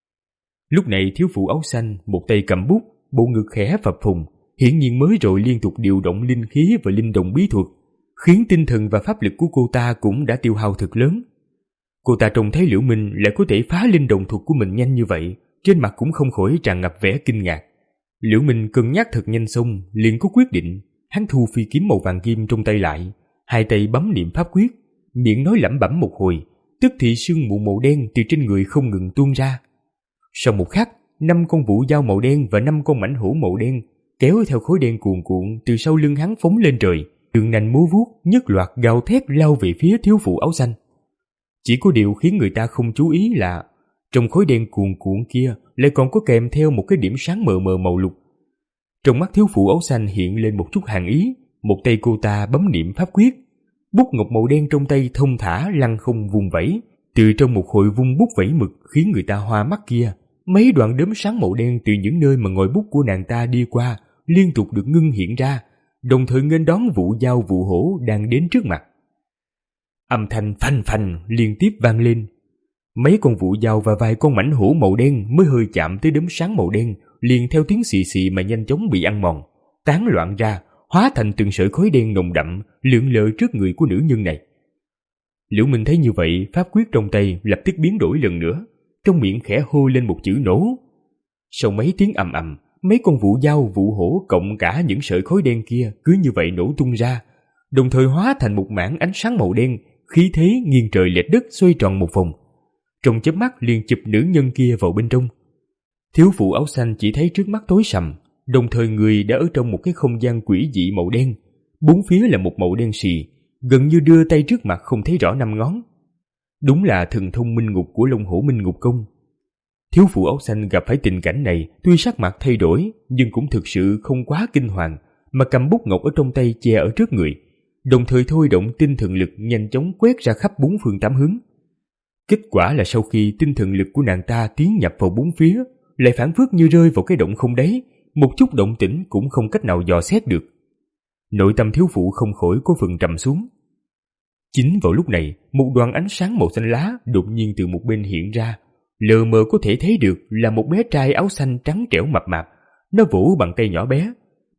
Lúc này thiếu phụ áo xanh một tay cầm bút, bộ ngực khẽ phập phồng, hiển nhiên mới rồi liên tục điều động linh khí và linh động bí thuật, khiến tinh thần và pháp lực của cô ta cũng đã tiêu hao thật lớn. Cô ta trông thấy Liễu Minh lại có thể phá linh động thuật của mình nhanh như vậy, trên mặt cũng không khỏi tràn ngập vẻ kinh ngạc. Liễu Minh cân nhắc thật nhanh xong, liền có quyết định. Hắn thu phi kiếm màu vàng kim trong tay lại, hai tay bấm niệm pháp quyết, miệng nói lẩm bẩm một hồi, tức thì sương mù màu đen từ trên người không ngừng tuôn ra. Sau một khắc, năm con vũ dao màu đen và năm con mãnh hổ màu đen kéo theo khối đen cuồn cuộn từ sau lưng hắn phóng lên trời, đường nành múa vuốt nhất loạt gào thét lao về phía thiếu phụ áo xanh. Chỉ có điều khiến người ta không chú ý là trong khối đen cuồn cuộn kia lại còn có kèm theo một cái điểm sáng mờ mờ màu lục. Trong mắt thiếu phụ áo xanh hiện lên một chút hàn ý, một tay cô ta bấm niệm pháp quyết, bút ngọc màu đen trong tay thông thả lăn không vùng vẫy, từ trong một hội vung bút vẫy mực khiến người ta hoa mắt kia, mấy đoạn đốm sáng màu đen từ những nơi mà ngòi bút của nàng ta đi qua liên tục được ngưng hiện ra, đồng thời nghênh đón vụ dao vụ hổ đang đến trước mặt. Âm thanh phanh phanh liên tiếp vang lên. Mấy con vụ dao và vài con mãnh hổ màu đen mới hơi chạm tới đốm sáng màu đen, liền theo tiếng xì xì mà nhanh chóng bị ăn mòn, tán loạn ra, hóa thành từng sợi khói đen nồng đậm lượn lờ trước người của nữ nhân này. Liễu Minh thấy như vậy, pháp quyết trong tay lập tức biến đổi lần nữa, trong miệng khẽ hô lên một chữ nổ. Sau mấy tiếng ầm ầm, mấy con vụ dao vụ hổ cộng cả những sợi khói đen kia cứ như vậy nổ tung ra, đồng thời hóa thành một mảng ánh sáng màu đen, khí thế nghiêng trời lệch đất xoay tròn một vòng, trong chớp mắt liền chụp nữ nhân kia vào bên trong. Thiếu phụ áo xanh chỉ thấy trước mắt tối sầm, đồng thời người đã ở trong một cái không gian quỷ dị màu đen, bốn phía là một màu đen xì, gần như đưa tay trước mặt không thấy rõ năm ngón. Đúng là thần thông minh ngục của Long Hổ Minh Ngục Công. Thiếu phụ áo xanh gặp phải tình cảnh này, tuy sắc mặt thay đổi nhưng cũng thực sự không quá kinh hoàng, mà cầm bút ngọc ở trong tay che ở trước người, đồng thời thôi động tinh thần lực nhanh chóng quét ra khắp bốn phương tám hướng. Kết quả là sau khi tinh thần lực của nàng ta tiến nhập vào bốn phía, lại phảng phất như rơi vào cái động không đáy, một chút động tĩnh cũng không cách nào dò xét được. Nội tâm thiếu phụ không khỏi có phần trầm xuống. Chính vào lúc này, một đoàn ánh sáng màu xanh lá đột nhiên từ một bên hiện ra, lờ mờ có thể thấy được là một bé trai áo xanh trắng trẻo mập mạp. Nó vỗ bằng tay nhỏ bé,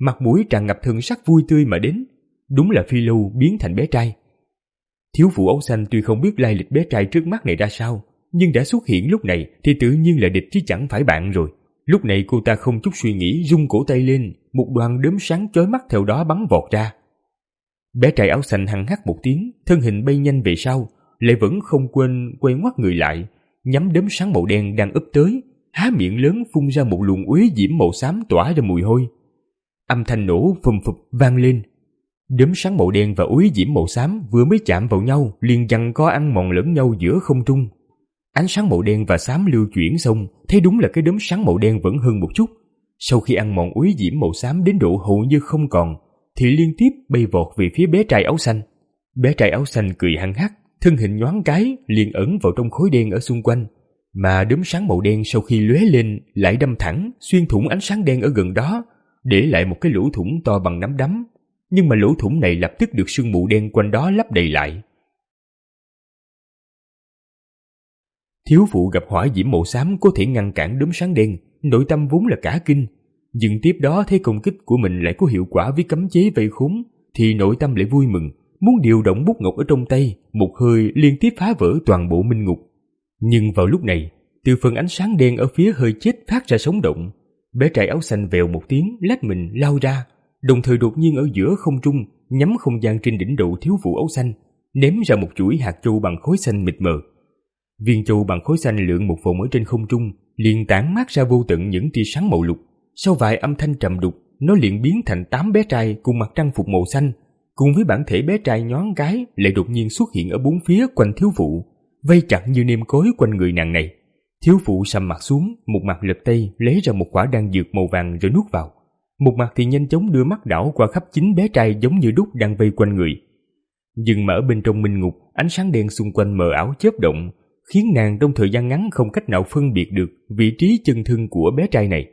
mặt mũi tràn ngập thần sắc vui tươi mà đến. Đúng là Phi Lâu biến thành bé trai. Thiếu phụ áo xanh tuy không biết lai lịch bé trai trước mắt này ra sao, nhưng đã xuất hiện lúc này thì tự nhiên là địch chứ chẳng phải bạn rồi. Lúc này cô ta không chút suy nghĩ rung cổ tay lên, một đoàn đốm sáng chói mắt theo đó bắn vọt ra. Bé trai áo xanh hằng hắc một tiếng, thân hình bay nhanh về sau, lại vẫn không quên quay ngoắt người lại, nhắm đốm sáng màu đen đang ấp tới, há miệng lớn phun ra một luồng uế diễm màu xám tỏa ra mùi hôi. Âm thanh nổ phùm phụp vang lên. Đốm sáng màu đen và uế diễm màu xám vừa mới chạm vào nhau liền giằng co ăn mòn lẫn nhau giữa không trung. Ánh sáng màu đen và xám lưu chuyển xong, thấy đúng là cái đốm sáng màu đen vẫn hơn một chút. Sau khi ăn mòn uế diễm màu xám đến độ hầu như không còn, thì liên tiếp bay vọt về phía bé trai áo xanh. Bé trai áo xanh cười hăng hắc, thân hình nhoáng cái liền ẩn vào trong khối đen ở xung quanh, mà đốm sáng màu đen sau khi lóe lên lại đâm thẳng xuyên thủng ánh sáng đen ở gần đó, để lại một cái lỗ thủng to bằng nắm đấm. Nhưng mà lỗ thủng này lập tức được sương mù đen quanh đó lấp đầy lại. Thiếu phụ gặp hỏa diễm màu xám có thể ngăn cản đốm sáng đen, nội tâm vốn là cả kinh, nhưng tiếp đó thấy công kích của mình lại có hiệu quả với cấm chế vây khốn, thì nội tâm lại vui mừng, muốn điều động bút ngọc ở trong tay, một hơi liên tiếp phá vỡ toàn bộ minh ngục. Nhưng vào lúc này, từ phần ánh sáng đen ở phía hơi chết phát ra sống động, bé trai áo xanh vèo một tiếng lách mình lao ra, đồng thời đột nhiên ở giữa không trung nhắm không gian trên đỉnh đầu thiếu phụ áo xanh, ném ra một chuỗi hạt châu bằng khối xanh mịt mờ. Viên châu bằng khối xanh lượn một vòng ở trên không trung, liền tản mát ra vô tận những tia sáng màu lục. Sau vài âm thanh trầm đục, nó liền biến thành tám bé trai cùng mặc trang phục màu xanh, cùng với bản thể bé trai nhoáng cái lại đột nhiên xuất hiện ở bốn phía quanh thiếu phụ, vây chặt như nêm cối quanh người nàng này. Thiếu phụ sầm mặt xuống, một mặt lật tay lấy ra một quả đan dược màu vàng rồi nuốt vào, một mặt thì nhanh chóng đưa mắt đảo qua khắp chín bé trai giống như đúc đang vây quanh người. Nhưng mà ở bên trong minh ngục, ánh sáng đen xung quanh mờ ảo chớp động, khiến nàng trong thời gian ngắn không cách nào phân biệt được vị trí chân thân của bé trai này.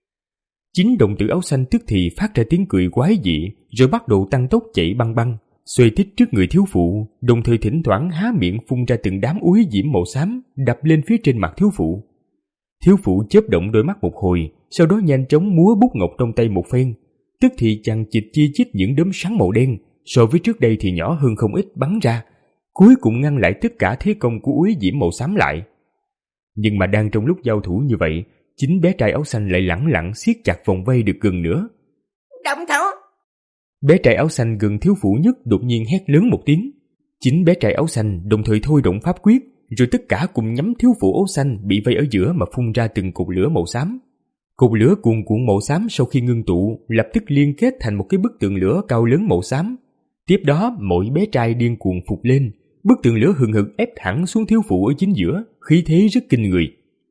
Chính đồng tử áo xanh tức thì phát ra tiếng cười quái dị, rồi bắt đầu tăng tốc chạy băng băng, xoay tít trước người thiếu phụ, đồng thời thỉnh thoảng há miệng phun ra từng đám uế diễm màu xám đập lên phía trên mặt thiếu phụ. Thiếu phụ chớp động đôi mắt một hồi, sau đó nhanh chóng múa bút ngọc trong tay một phen, tức thì chằng chịt chi chít những đốm sáng màu đen, so với trước đây thì nhỏ hơn không ít bắn ra, cuối cùng ngăn lại tất cả thế công của uế diễm màu xám lại. Nhưng mà đang trong lúc giao thủ như vậy, chính bé trai áo xanh lại lẳng lặng siết chặt vòng vây được gần nữa. Động thủ! Bé trai áo xanh gần thiếu phụ nhất đột nhiên hét lớn một tiếng. Chính bé trai áo xanh đồng thời thôi động pháp quyết, rồi tất cả cùng nhắm thiếu phụ áo xanh bị vây ở giữa mà phun ra từng cột lửa màu xám. Cột lửa cuồn cuộn màu xám sau khi ngưng tụ lập tức liên kết thành một cái bức tường lửa cao lớn màu xám. Tiếp đó mỗi bé trai điên cuồng phục lên, bức tường lửa hừng hực ép thẳng xuống thiếu phụ ở chính giữa, khí thế rất kinh người.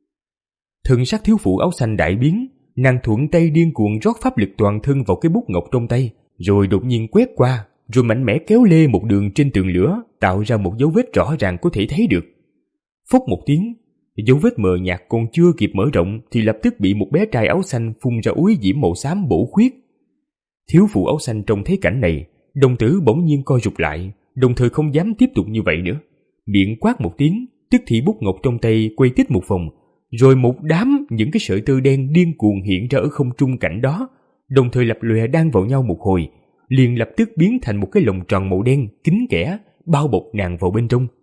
Thần sắc thiếu phụ áo xanh đại biến, nàng thuận tay điên cuồng rót pháp lực toàn thân vào cái bút ngọc trong tay, rồi đột nhiên quét qua, rồi mạnh mẽ kéo lê một đường trên tường lửa, tạo ra một dấu vết rõ ràng có thể thấy được. Phốc một tiếng, dấu vết mờ nhạt còn chưa kịp mở rộng thì lập tức bị một bé trai áo xanh phun ra uế diễm màu xám bổ khuyết. Thiếu phụ áo xanh trông thấy cảnh này, đồng tử bỗng nhiên co rụt lại, đồng thời không dám tiếp tục như vậy nữa, miệng quát một tiếng, tức thì bút ngọc trong tay quay tít một vòng, rồi một đám những cái sợi tơ đen điên cuồng hiện ra ở không trung cạnh đó, đồng thời lập lòe đan vào nhau một hồi, liền lập tức biến thành một cái lồng tròn màu đen kín kẽ bao bọc nàng vào bên trong.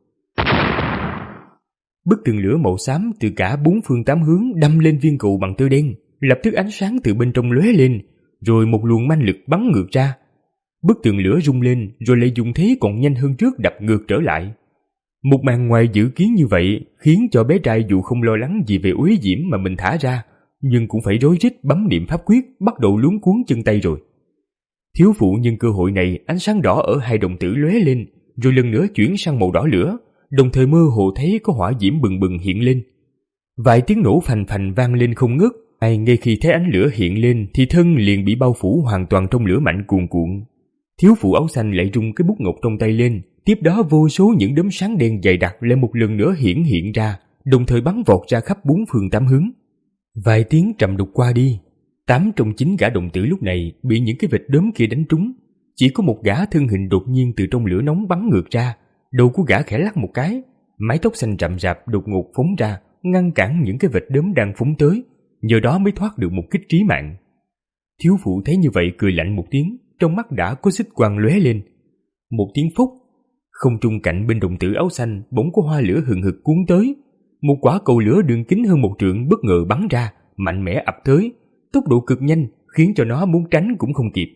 Bức tường lửa màu xám từ cả bốn phương tám hướng đâm lên viên cầu bằng tơ đen, lập tức ánh sáng từ bên trong lóe lên, rồi một luồng manh lực bắn ngược ra. Bức tường lửa rung lên rồi lại dùng thế còn nhanh hơn trước đập ngược trở lại. Một màn ngoài dự kiến như vậy khiến cho bé trai dù không lo lắng gì về uế diễm mà mình thả ra, nhưng cũng phải rối rít bấm niệm pháp quyết, bắt đầu luống cuống chân tay rồi. Thiếu phụ nhân cơ hội này, ánh sáng đỏ ở hai đồng tử lóe lên, rồi lần nữa chuyển sang màu đỏ lửa, đồng thời mơ hồ thấy có hỏa diễm bừng bừng hiện lên. Vài tiếng nổ phành phành vang lên không ngớt, ai ngay khi thấy ánh lửa hiện lên thì thân liền bị bao phủ hoàn toàn trong lửa mạnh cuồn cuộn. Thiếu phụ áo xanh lại rung cái bút ngọc trong tay lên, tiếp đó vô số những đốm sáng đen dày đặc lại một lần nữa hiển hiện ra, đồng thời bắn vọt ra khắp bốn phương tám hướng. Vài tiếng trầm đục qua đi, tám trong chín gã đồng tử lúc này bị những cái vệt đốm kia đánh trúng, chỉ có một gã thân hình đột nhiên từ trong lửa nóng bắn ngược ra, đầu của gã khẽ lắc một cái, mái tóc xanh rậm rạp đột ngột phóng ra, ngăn cản những cái vệt đốm đang phóng tới, nhờ đó mới thoát được một kích trí mạng. Thiếu phụ thấy như vậy cười lạnh một tiếng, trong mắt đã có xích quang lóe lên. Một tiếng phốc, không trung cạnh bên đồng tử áo xanh bỗng có hoa lửa hừng hực cuốn tới. Một quả cầu lửa đường kính hơn một trượng bất ngờ bắn ra, mạnh mẽ ập tới, tốc độ cực nhanh khiến cho nó muốn tránh cũng không kịp.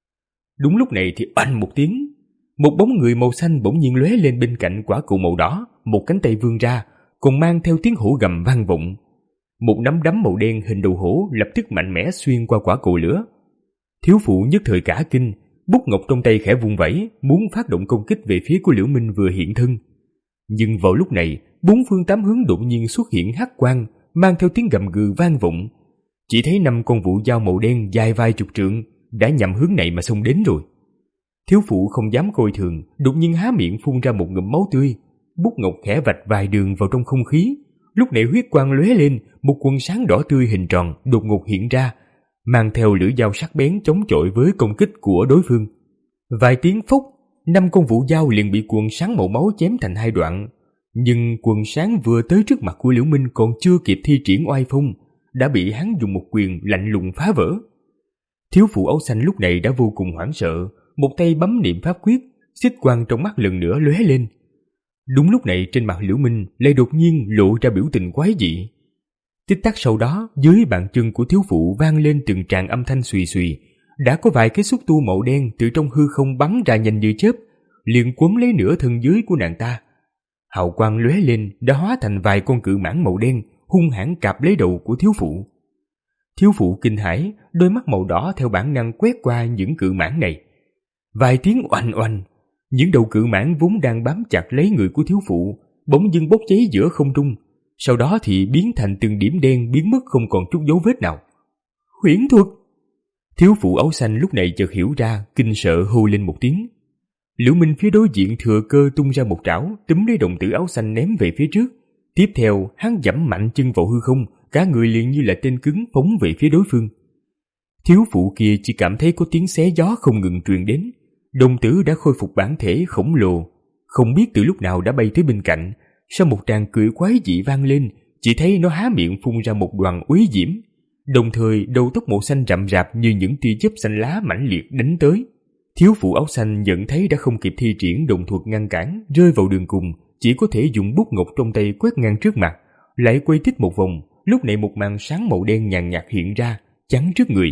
Đúng lúc này thì oanh một tiếng, một bóng người màu xanh bỗng nhiên lóe lên bên cạnh quả cầu màu đỏ, một cánh tay vươn ra, còn mang theo tiếng hổ gầm vang vọng. Một nắm đấm màu đen hình đầu hổ lập tức mạnh mẽ xuyên qua quả cầu lửa. Thiếu phụ nhất thời cả kinh, bút ngọc trong tay khẽ vung vẩy, muốn phát động công kích về phía của Liễu Minh vừa hiện thân. Nhưng vào lúc này, bốn phương tám hướng đột nhiên xuất hiện hắc quang, mang theo tiếng gầm gừ vang vọng. Chỉ thấy năm con vũ dao màu đen dài vài chục trượng đã nhằm hướng này mà xông đến rồi. Thiếu phụ không dám coi thường, đột nhiên há miệng phun ra một ngụm máu tươi. Bút ngọc khẽ vạch vài đường vào trong không khí. Lúc này huyết quang lóe lên, một quần sáng đỏ tươi hình tròn đột ngột hiện ra, mang theo lưỡi dao sắc bén chống chọi với công kích của đối phương. Vài tiếng phốc, năm con vũ dao liền bị quần sáng màu máu chém thành hai đoạn. Nhưng quần sáng vừa tới trước mặt của Liễu Minh còn chưa kịp thi triển oai phong, đã bị hắn dùng một quyền lạnh lùng phá vỡ. Thiếu phụ áo xanh lúc này đã vô cùng hoảng sợ, một tay bấm niệm pháp quyết, xích quang trong mắt lần nữa lóe lên. Đúng lúc này trên mặt Liễu Minh lại đột nhiên lộ ra biểu tình quái dị. Tích tắc sau đó, dưới bàn chân của thiếu phụ vang lên từng tràng âm thanh xùy xùy, đã có vài cái xúc tu màu đen từ trong hư không bắn ra nhanh như chớp, liền quấn lấy nửa thân dưới của nàng ta. Hào quang lóe lên đã hóa thành vài con cự mãng màu đen hung hãn cạp lấy đầu của thiếu phụ. Thiếu phụ kinh hãi, đôi mắt màu đỏ theo bản năng quét qua những cự mãng này. Vài tiếng oanh oanh, những đầu cự mãng vốn đang bám chặt lấy người của thiếu phụ bỗng dưng bốc cháy giữa không trung, sau đó thì biến thành từng điểm đen biến mất không còn chút dấu vết nào. Huyễn thuật! Thiếu phụ áo xanh lúc này chợt hiểu ra, kinh sợ hô lên một tiếng. Liễu Minh phía đối diện thừa cơ tung ra một trảo, túm lấy đồng tử áo xanh ném về phía trước. Tiếp theo, hắn giẫm mạnh chân vào hư không, cả người liền như là tên cứng phóng về phía đối phương. Thiếu phụ kia chỉ cảm thấy có tiếng xé gió không ngừng truyền đến. Đồng tử đã khôi phục bản thể khổng lồ, không biết từ lúc nào đã bay tới bên cạnh. Sau một tràng cười quái dị vang lên, chỉ thấy nó há miệng phun ra một đoàn uế diễm, đồng thời đầu tóc màu xanh rậm rạp như những tia chớp xanh lá mãnh liệt đánh tới. Thiếu phụ áo xanh nhận thấy đã không kịp thi triển đồng thuật ngăn cản, rơi vào đường cùng, chỉ có thể dùng bút ngọc trong tay quét ngang trước mặt, lại quay tít một vòng. Lúc này một màn sáng màu đen nhàn nhạt hiện ra, chắn trước người.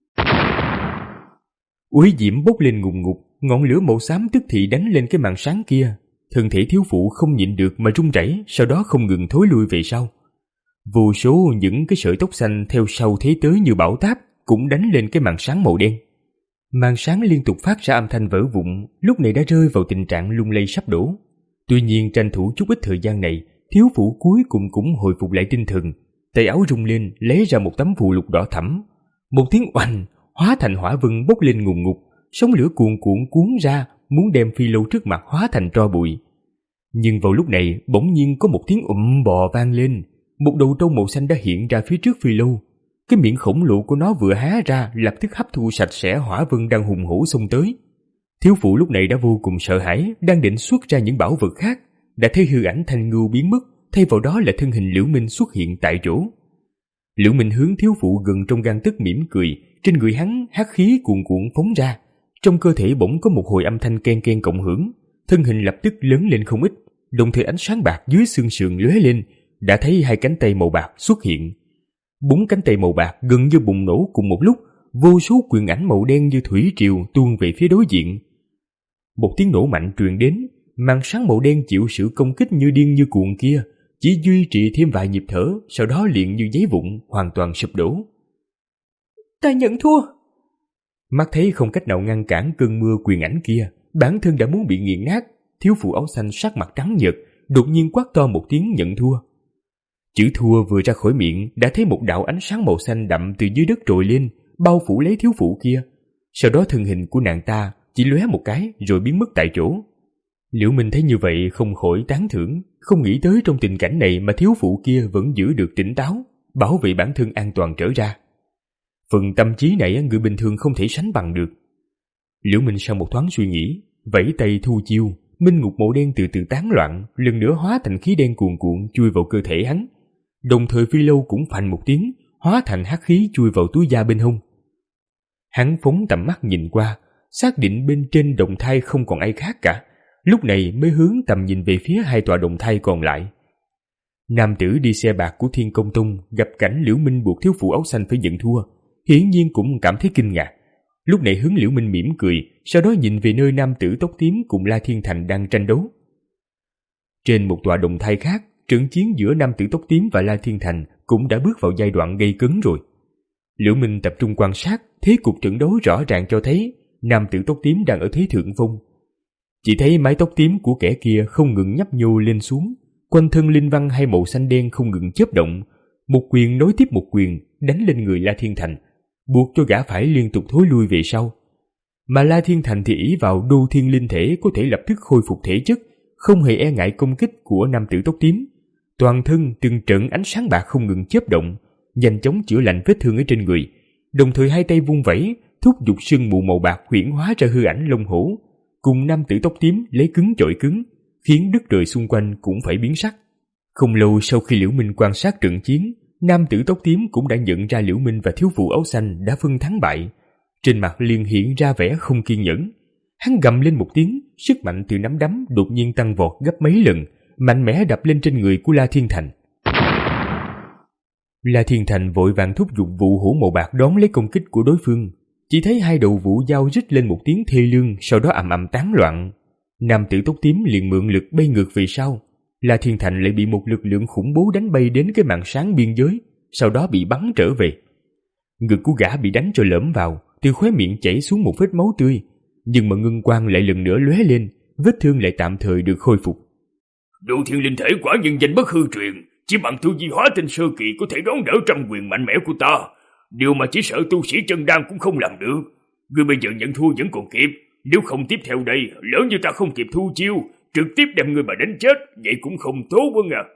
Uế diễm bốc lên ngùn ngụt, ngọn lửa màu xám tức thì đánh lên cái màn sáng kia. Thân thể thiếu phụ không nhịn được mà run rẩy, sau đó không ngừng thối lui về sau. Vô số những cái sợi tóc xanh theo sau thế tới như bão táp cũng đánh lên cái màn sáng màu đen. Màn sáng liên tục phát ra âm thanh vỡ vụn, lúc này đã rơi vào tình trạng lung lay sắp đổ. Tuy nhiên tranh thủ chút ít thời gian này, thiếu phụ cuối cùng cũng hồi phục lại tinh thần, tay áo rung lên lấy ra một tấm phù lục đỏ thẫm. Một tiếng oanh, hóa thành hỏa vân bốc lên ngùn ngụt, sóng lửa cuồn cuộn cuốn ra, muốn đem phi lâu trước mặt hóa thành tro bụi. Nhưng vào lúc này bỗng nhiên có một tiếng ụm bò vang lên, một đầu trâu màu xanh đã hiện ra phía trước phi lâu. Cái miệng khổng lồ của nó vừa há ra lập tức hấp thu sạch sẽ hỏa vân đang hùng hổ xông tới. Thiếu phụ lúc này đã vô cùng sợ hãi, đang định xuất ra những bảo vật khác, đã thấy hư ảnh thanh ngưu biến mất, thay vào đó là thân hình Liễu Minh xuất hiện tại chỗ. Liễu Minh hướng thiếu phụ gần trong gang tấc mỉm cười, trên người hắn hắc khí cuồn cuộn phóng ra, trong cơ thể bỗng có một hồi âm thanh ken ken cộng hưởng, thân hình lập tức lớn lên không ít, đồng thời ánh sáng bạc dưới xương sườn lóe lên, đã thấy hai cánh tay màu bạc xuất hiện. Bốn cánh tay màu bạc gần như bùng nổ cùng một lúc, vô số quyền ảnh màu đen như thủy triều tuôn về phía đối diện. Một tiếng nổ mạnh truyền đến, màn sáng màu đen chịu sự công kích như điên như cuồng kia, chỉ duy trì thêm vài nhịp thở, sau đó liền như giấy vụn hoàn toàn sụp đổ. Ta nhận thua. Mắt thấy không cách nào ngăn cản cơn mưa quyền ảnh kia, bản thân đã muốn bị nghiền nát, thiếu phụ áo xanh sắc mặt trắng nhợt, đột nhiên quát to một tiếng nhận thua. Chữ thua vừa ra khỏi miệng, đã thấy một đạo ánh sáng màu xanh đậm từ dưới đất trồi lên, bao phủ lấy thiếu phụ kia. Sau đó thân hình của nàng ta chỉ lóe một cái rồi biến mất tại chỗ. Liễu Minh thấy như vậy không khỏi tán thưởng, không nghĩ tới trong tình cảnh này mà thiếu phụ kia vẫn giữ được tỉnh táo, bảo vệ bản thân an toàn trở ra. Phần tâm trí này người bình thường không thể sánh bằng được. Liễu Minh sau một thoáng suy nghĩ, vẫy tay thu chiêu, minh ngục màu đen từ từ tán loạn, lần nữa hóa thành khí đen cuồn cuộn chui vào cơ thể hắn. Đồng thời phi lâu cũng phành một tiếng, hóa thành hắc khí chui vào túi da bên hông. Hắn phóng tầm mắt nhìn qua, xác định bên trên động thai không còn ai khác cả, lúc này mới hướng tầm nhìn về phía hai tòa động thai còn lại. Nam tử đi xe bạc của Thiên Công Tông gặp cảnh Liễu Minh buộc thiếu phụ áo xanh phải nhận thua, hiển nhiên cũng cảm thấy kinh ngạc. Lúc này hướng Liễu Minh mỉm cười, sau đó nhìn về nơi nam tử tóc tím cùng La Thiên Thành đang tranh đấu. Trên một tòa động thai khác, trận chiến giữa nam tử tóc tím và La Thiên Thành cũng đã bước vào giai đoạn gây cấn rồi. Liễu Minh tập trung quan sát, thế cục trận đấu rõ ràng cho thấy nam tử tóc tím đang ở thế thượng phong. Chỉ thấy mái tóc tím của kẻ kia không ngừng nhấp nhô lên xuống, quanh thân linh văn hai màu xanh đen không ngừng chớp động, một quyền nối tiếp một quyền đánh lên người La Thiên Thành, buộc cho gã phải liên tục thối lui về sau. Mà La Thiên Thành thì ỷ vào đô thiên linh thể có thể lập tức khôi phục thể chất, không hề e ngại công kích của nam tử tóc tím. Toàn thân từng trận ánh sáng bạc không ngừng chớp động, nhanh chóng chữa lành vết thương ở trên người, đồng thời hai tay vung vẩy thúc giục sương mù màu bạc huyễn hóa ra hư ảnh long hổ, cùng nam tử tóc tím lấy cứng chọi cứng, khiến đất trời xung quanh cũng phải biến sắc. Không lâu sau khi Liễu Minh quan sát trận chiến, nam tử tóc tím cũng đã nhận ra Liễu Minh và thiếu phụ áo xanh đã phân thắng bại. Trên mặt liền hiện ra vẻ không kiên nhẫn. Hắn gầm lên một tiếng, sức mạnh từ nắm đấm đột nhiên tăng vọt gấp mấy lần, mạnh mẽ đập lên trên người của La Thiên Thành. La Thiên Thành vội vàng thúc giục vụ hổ màu bạc đón lấy công kích của đối phương. Chỉ thấy hai đầu vũ dao rít lên một tiếng thê lương, sau đó ầm ầm tán loạn. Nam tử tóc tím liền mượn lực bay ngược về sau. La Thiên Thành lại bị một lực lượng khủng bố đánh bay đến cái màn sáng biên giới, sau đó bị bắn trở về. Ngực của gã bị đánh cho lởm vào, từ khóe miệng chảy xuống một vết máu tươi, nhưng mà ngân quang lại lần nữa lóe lên, vết thương lại tạm thời được khôi phục. Đô thiên linh thể quả nhân danh bất hư truyền, chỉ bằng tu vi hóa tinh sơ kỳ có thể đón đỡ trăm quyền mạnh mẽ của ta, điều mà chỉ sợ tu sĩ chân đan cũng không làm được. Ngươi bây giờ nhận thua vẫn còn kịp, nếu không tiếp theo đây, lỡ như ta không kịp thu chiêu, trực tiếp đem ngươi mà đánh chết, vậy cũng không tốt vâng à.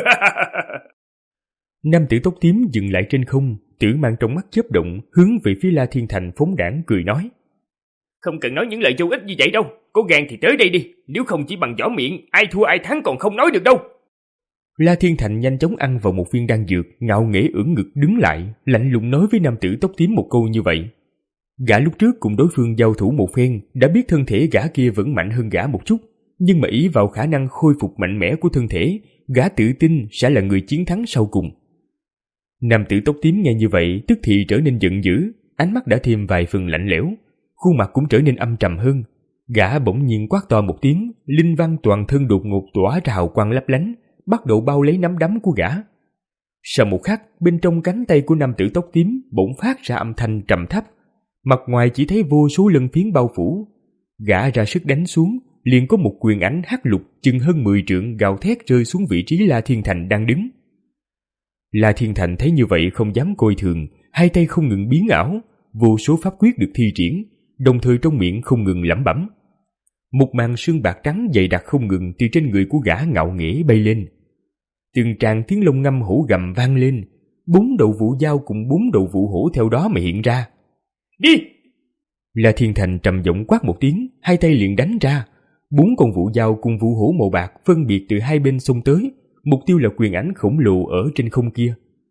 Nam tử tóc tím dừng lại trên không, tử mang trong mắt chớp động, hướng về phía La Thiên Thành phóng đãng cười nói: Không cần nói những lời vô ích như vậy đâu, có gan thì tới đây đi, nếu không chỉ bằng võ miệng, ai thua ai thắng còn không nói được đâu. La Thiên Thành nhanh chóng ăn vào một viên đan dược, ngạo nghễ ưỡn ngực đứng lại, lạnh lùng nói với nam tử tóc tím một câu như vậy. Gã lúc trước cùng đối phương giao thủ một phen, đã biết thân thể gã kia vẫn mạnh hơn gã một chút, nhưng mà ý vào khả năng khôi phục mạnh mẽ của thân thể, gã tự tin sẽ là người chiến thắng sau cùng. Nam tử tóc tím nghe như vậy tức thì trở nên giận dữ, ánh mắt đã thêm vài phần lạnh lẽo, khuôn mặt cũng trở nên âm trầm hơn. Gã bỗng nhiên quát to một tiếng, linh văn toàn thân đột ngột tỏa ra hào quang lấp lánh, bắt đầu bao lấy nắm đấm của gã. Sau một khắc, bên trong cánh tay của nam tử tóc tím bỗng phát ra âm thanh trầm thấp, mặt ngoài chỉ thấy vô số lân phiến bao phủ. Gã ra sức đánh xuống, liền có một quyền ảnh hắc lục chừng hơn mười trượng gào thét rơi xuống vị trí La Thiên Thành đang đứng. La Thiên Thành thấy như vậy không dám coi thường, hai tay không ngừng biến ảo, vô số pháp quyết được thi triển, đồng thời trong miệng không ngừng lẩm bẩm. Một màn sương bạc trắng dày đặc không ngừng từ trên người của gã ngạo nghễ bay lên. Từng tràng tiếng lông ngâm hổ gầm vang lên, bốn đầu vũ dao cùng bốn đầu vũ hổ theo đó mà hiện ra. Đi! La Thiên Thành trầm giọng quát một tiếng, hai tay liền đánh ra. Bốn con vũ dao cùng vũ hổ màu bạc phân biệt từ hai bên xông tới, mục tiêu là quyền ảnh khổng lồ ở trên không kia.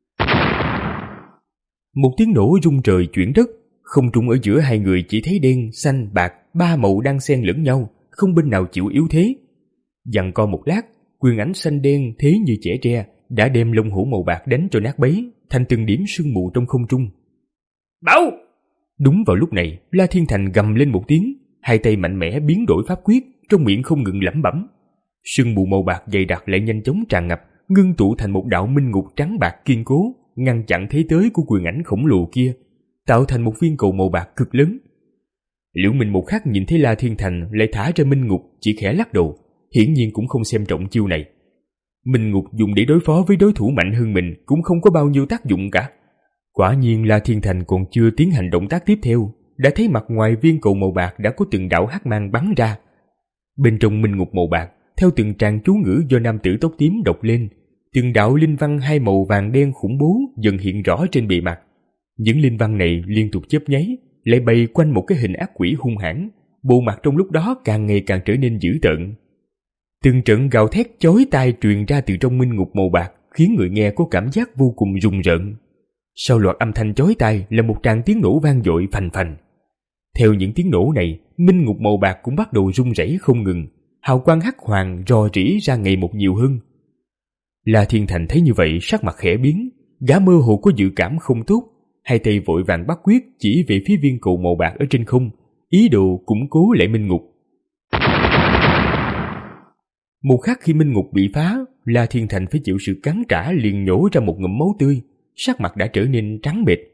Một tiếng nổ rung trời chuyển đất, không trung ở giữa hai người chỉ thấy đen, xanh, bạc, ba màu đang xen lẫn nhau, không bên nào chịu yếu thế. Giằng co một lát, quyền ảnh xanh đen thế như chẻ tre đã đem lông hổ màu bạc đánh cho nát bấy, thành từng điểm sương mù trong không trung. Bảo! Đúng vào lúc này, La Thiên Thành gầm lên một tiếng, hai tay mạnh mẽ biến đổi pháp quyết, trong miệng không ngừng lẩm bẩm. Sương mù màu bạc dày đặc lại nhanh chóng tràn ngập, ngưng tụ thành một đạo minh ngục trắng bạc kiên cố, ngăn chặn thế tới của quyền ảnh khổng lồ kia, tạo thành một viên cầu màu bạc cực lớn. Liễu Minh một khắc nhìn thấy La Thiên Thành lại thả ra minh ngục, chỉ khẽ lắc đầu, hiển nhiên cũng không xem trọng chiêu này. Minh ngục dùng để đối phó với đối thủ mạnh hơn mình cũng không có bao nhiêu tác dụng cả. Quả nhiên La Thiên Thành còn chưa tiến hành động tác tiếp theo, đã thấy mặt ngoài viên cầu màu bạc đã có từng đạo hắc mang bắn ra. Bên trong minh ngục màu bạc, theo từng tràng chú ngữ do nam tử tóc tím đọc lên, từng đạo linh văn hai màu vàng đen khủng bố dần hiện rõ trên bề mặt. Những linh văn này liên tục chớp nháy, lại bày quanh một cái hình ác quỷ hung hãn, bộ mặt trong lúc đó càng ngày càng trở nên dữ tợn. Từng trận gào thét chói tai truyền ra từ trong minh ngục màu bạc, khiến người nghe có cảm giác vô cùng rùng rợn. Sau loạt âm thanh chói tai là một tràng tiếng nổ vang dội phành phành. Theo những tiếng nổ này, minh ngục màu bạc cũng bắt đầu rung rẩy không ngừng, hào quang hắc hoàng rò rỉ ra ngày một nhiều hơn. La Thiên Thành thấy như vậy, sắc mặt khẽ biến, gã mơ hồ có dự cảm không tốt, hai tay vội vàng bắt quyết chỉ về phía viên cầu màu bạc ở trên không, ý đồ củng cố lại minh ngục. Một khắc khi minh ngục bị phá, La Thiên Thành phải chịu sự cắn trả liền nhổ ra một ngụm máu tươi, sắc mặt đã trở nên trắng bệch.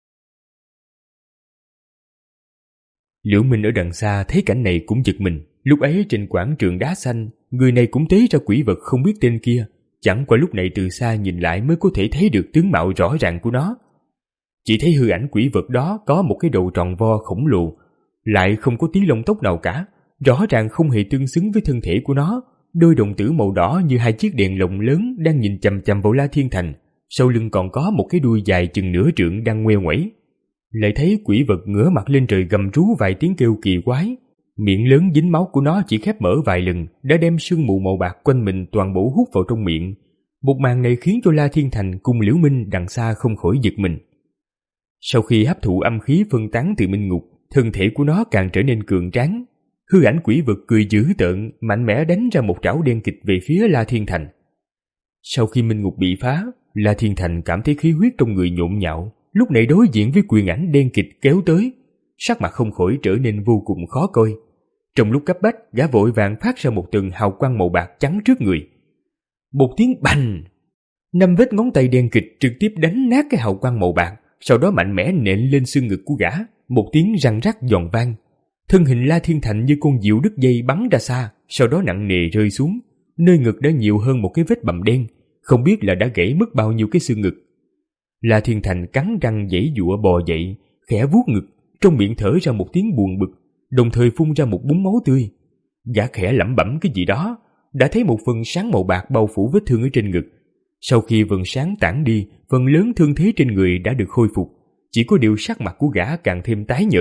Liễu Minh ở đằng xa thấy cảnh này cũng giật mình. Lúc ấy trên quảng trường đá xanh, người này cũng tế ra quỷ vật không biết tên kia, chẳng qua lúc này từ xa nhìn lại mới có thể thấy được tướng mạo rõ ràng của nó. Chỉ thấy hư ảnh quỷ vật đó có một cái đầu tròn vo khổng lồ, lại không có tí lông tóc nào cả, rõ ràng không hề tương xứng với thân thể của nó. Đôi đồng tử màu đỏ như hai chiếc đèn lồng lớn đang nhìn chằm chằm vào La Thiên Thành, sau lưng còn có một cái đuôi dài chừng nửa trượng đang ngoe ngoẩy. Lại thấy quỷ vật ngửa mặt lên trời gầm rú vài tiếng kêu kỳ quái, miệng lớn dính máu của nó chỉ khép mở vài lần đã đem sương mù màu bạc quanh mình toàn bộ hút vào trong miệng. Một màn này khiến cho La Thiên Thành cùng Liễu Minh đằng xa không khỏi giật mình. Sau khi hấp thụ âm khí phân tán từ minh ngục, thân thể của nó càng trở nên cường tráng. Hư ảnh quỷ vật cười dữ tợn, mạnh mẽ đánh ra một trảo đen kịch về phía La Thiên Thành. Sau khi minh ngục bị phá, La Thiên Thành cảm thấy khí huyết trong người nhộn nhạo, lúc này đối diện với quyền ảnh đen kịch kéo tới, sắc mặt không khỏi trở nên vô cùng khó coi. Trong lúc cấp bách, gã vội vàng phát ra một tầng hào quang màu bạc chắn trước người. Một tiếng bành, năm vết ngón tay đen kịch trực tiếp đánh nát cái hào quang màu bạc, sau đó mạnh mẽ nện lên xương ngực của gã, một tiếng răng rắc giòn vang. Thân hình La Thiên Thành như con diều đứt dây bắn ra xa, sau đó nặng nề rơi xuống, nơi ngực đã nhiều hơn một cái vết bầm đen, không biết là đã gãy mất bao nhiêu cái xương ngực. La Thiên Thành cắn răng giãy giụa bò dậy, khẽ vuốt ngực, trong miệng thở ra một tiếng buồn bực, đồng thời phun ra một búng máu tươi. Gã khẽ lẩm bẩm cái gì đó, đã thấy một phần sáng màu bạc bao phủ vết thương ở trên ngực. Sau khi vầng sáng tản đi, phần lớn thương thế trên người đã được khôi phục, chỉ có điều sắc mặt của gã càng thêm tái nhợt.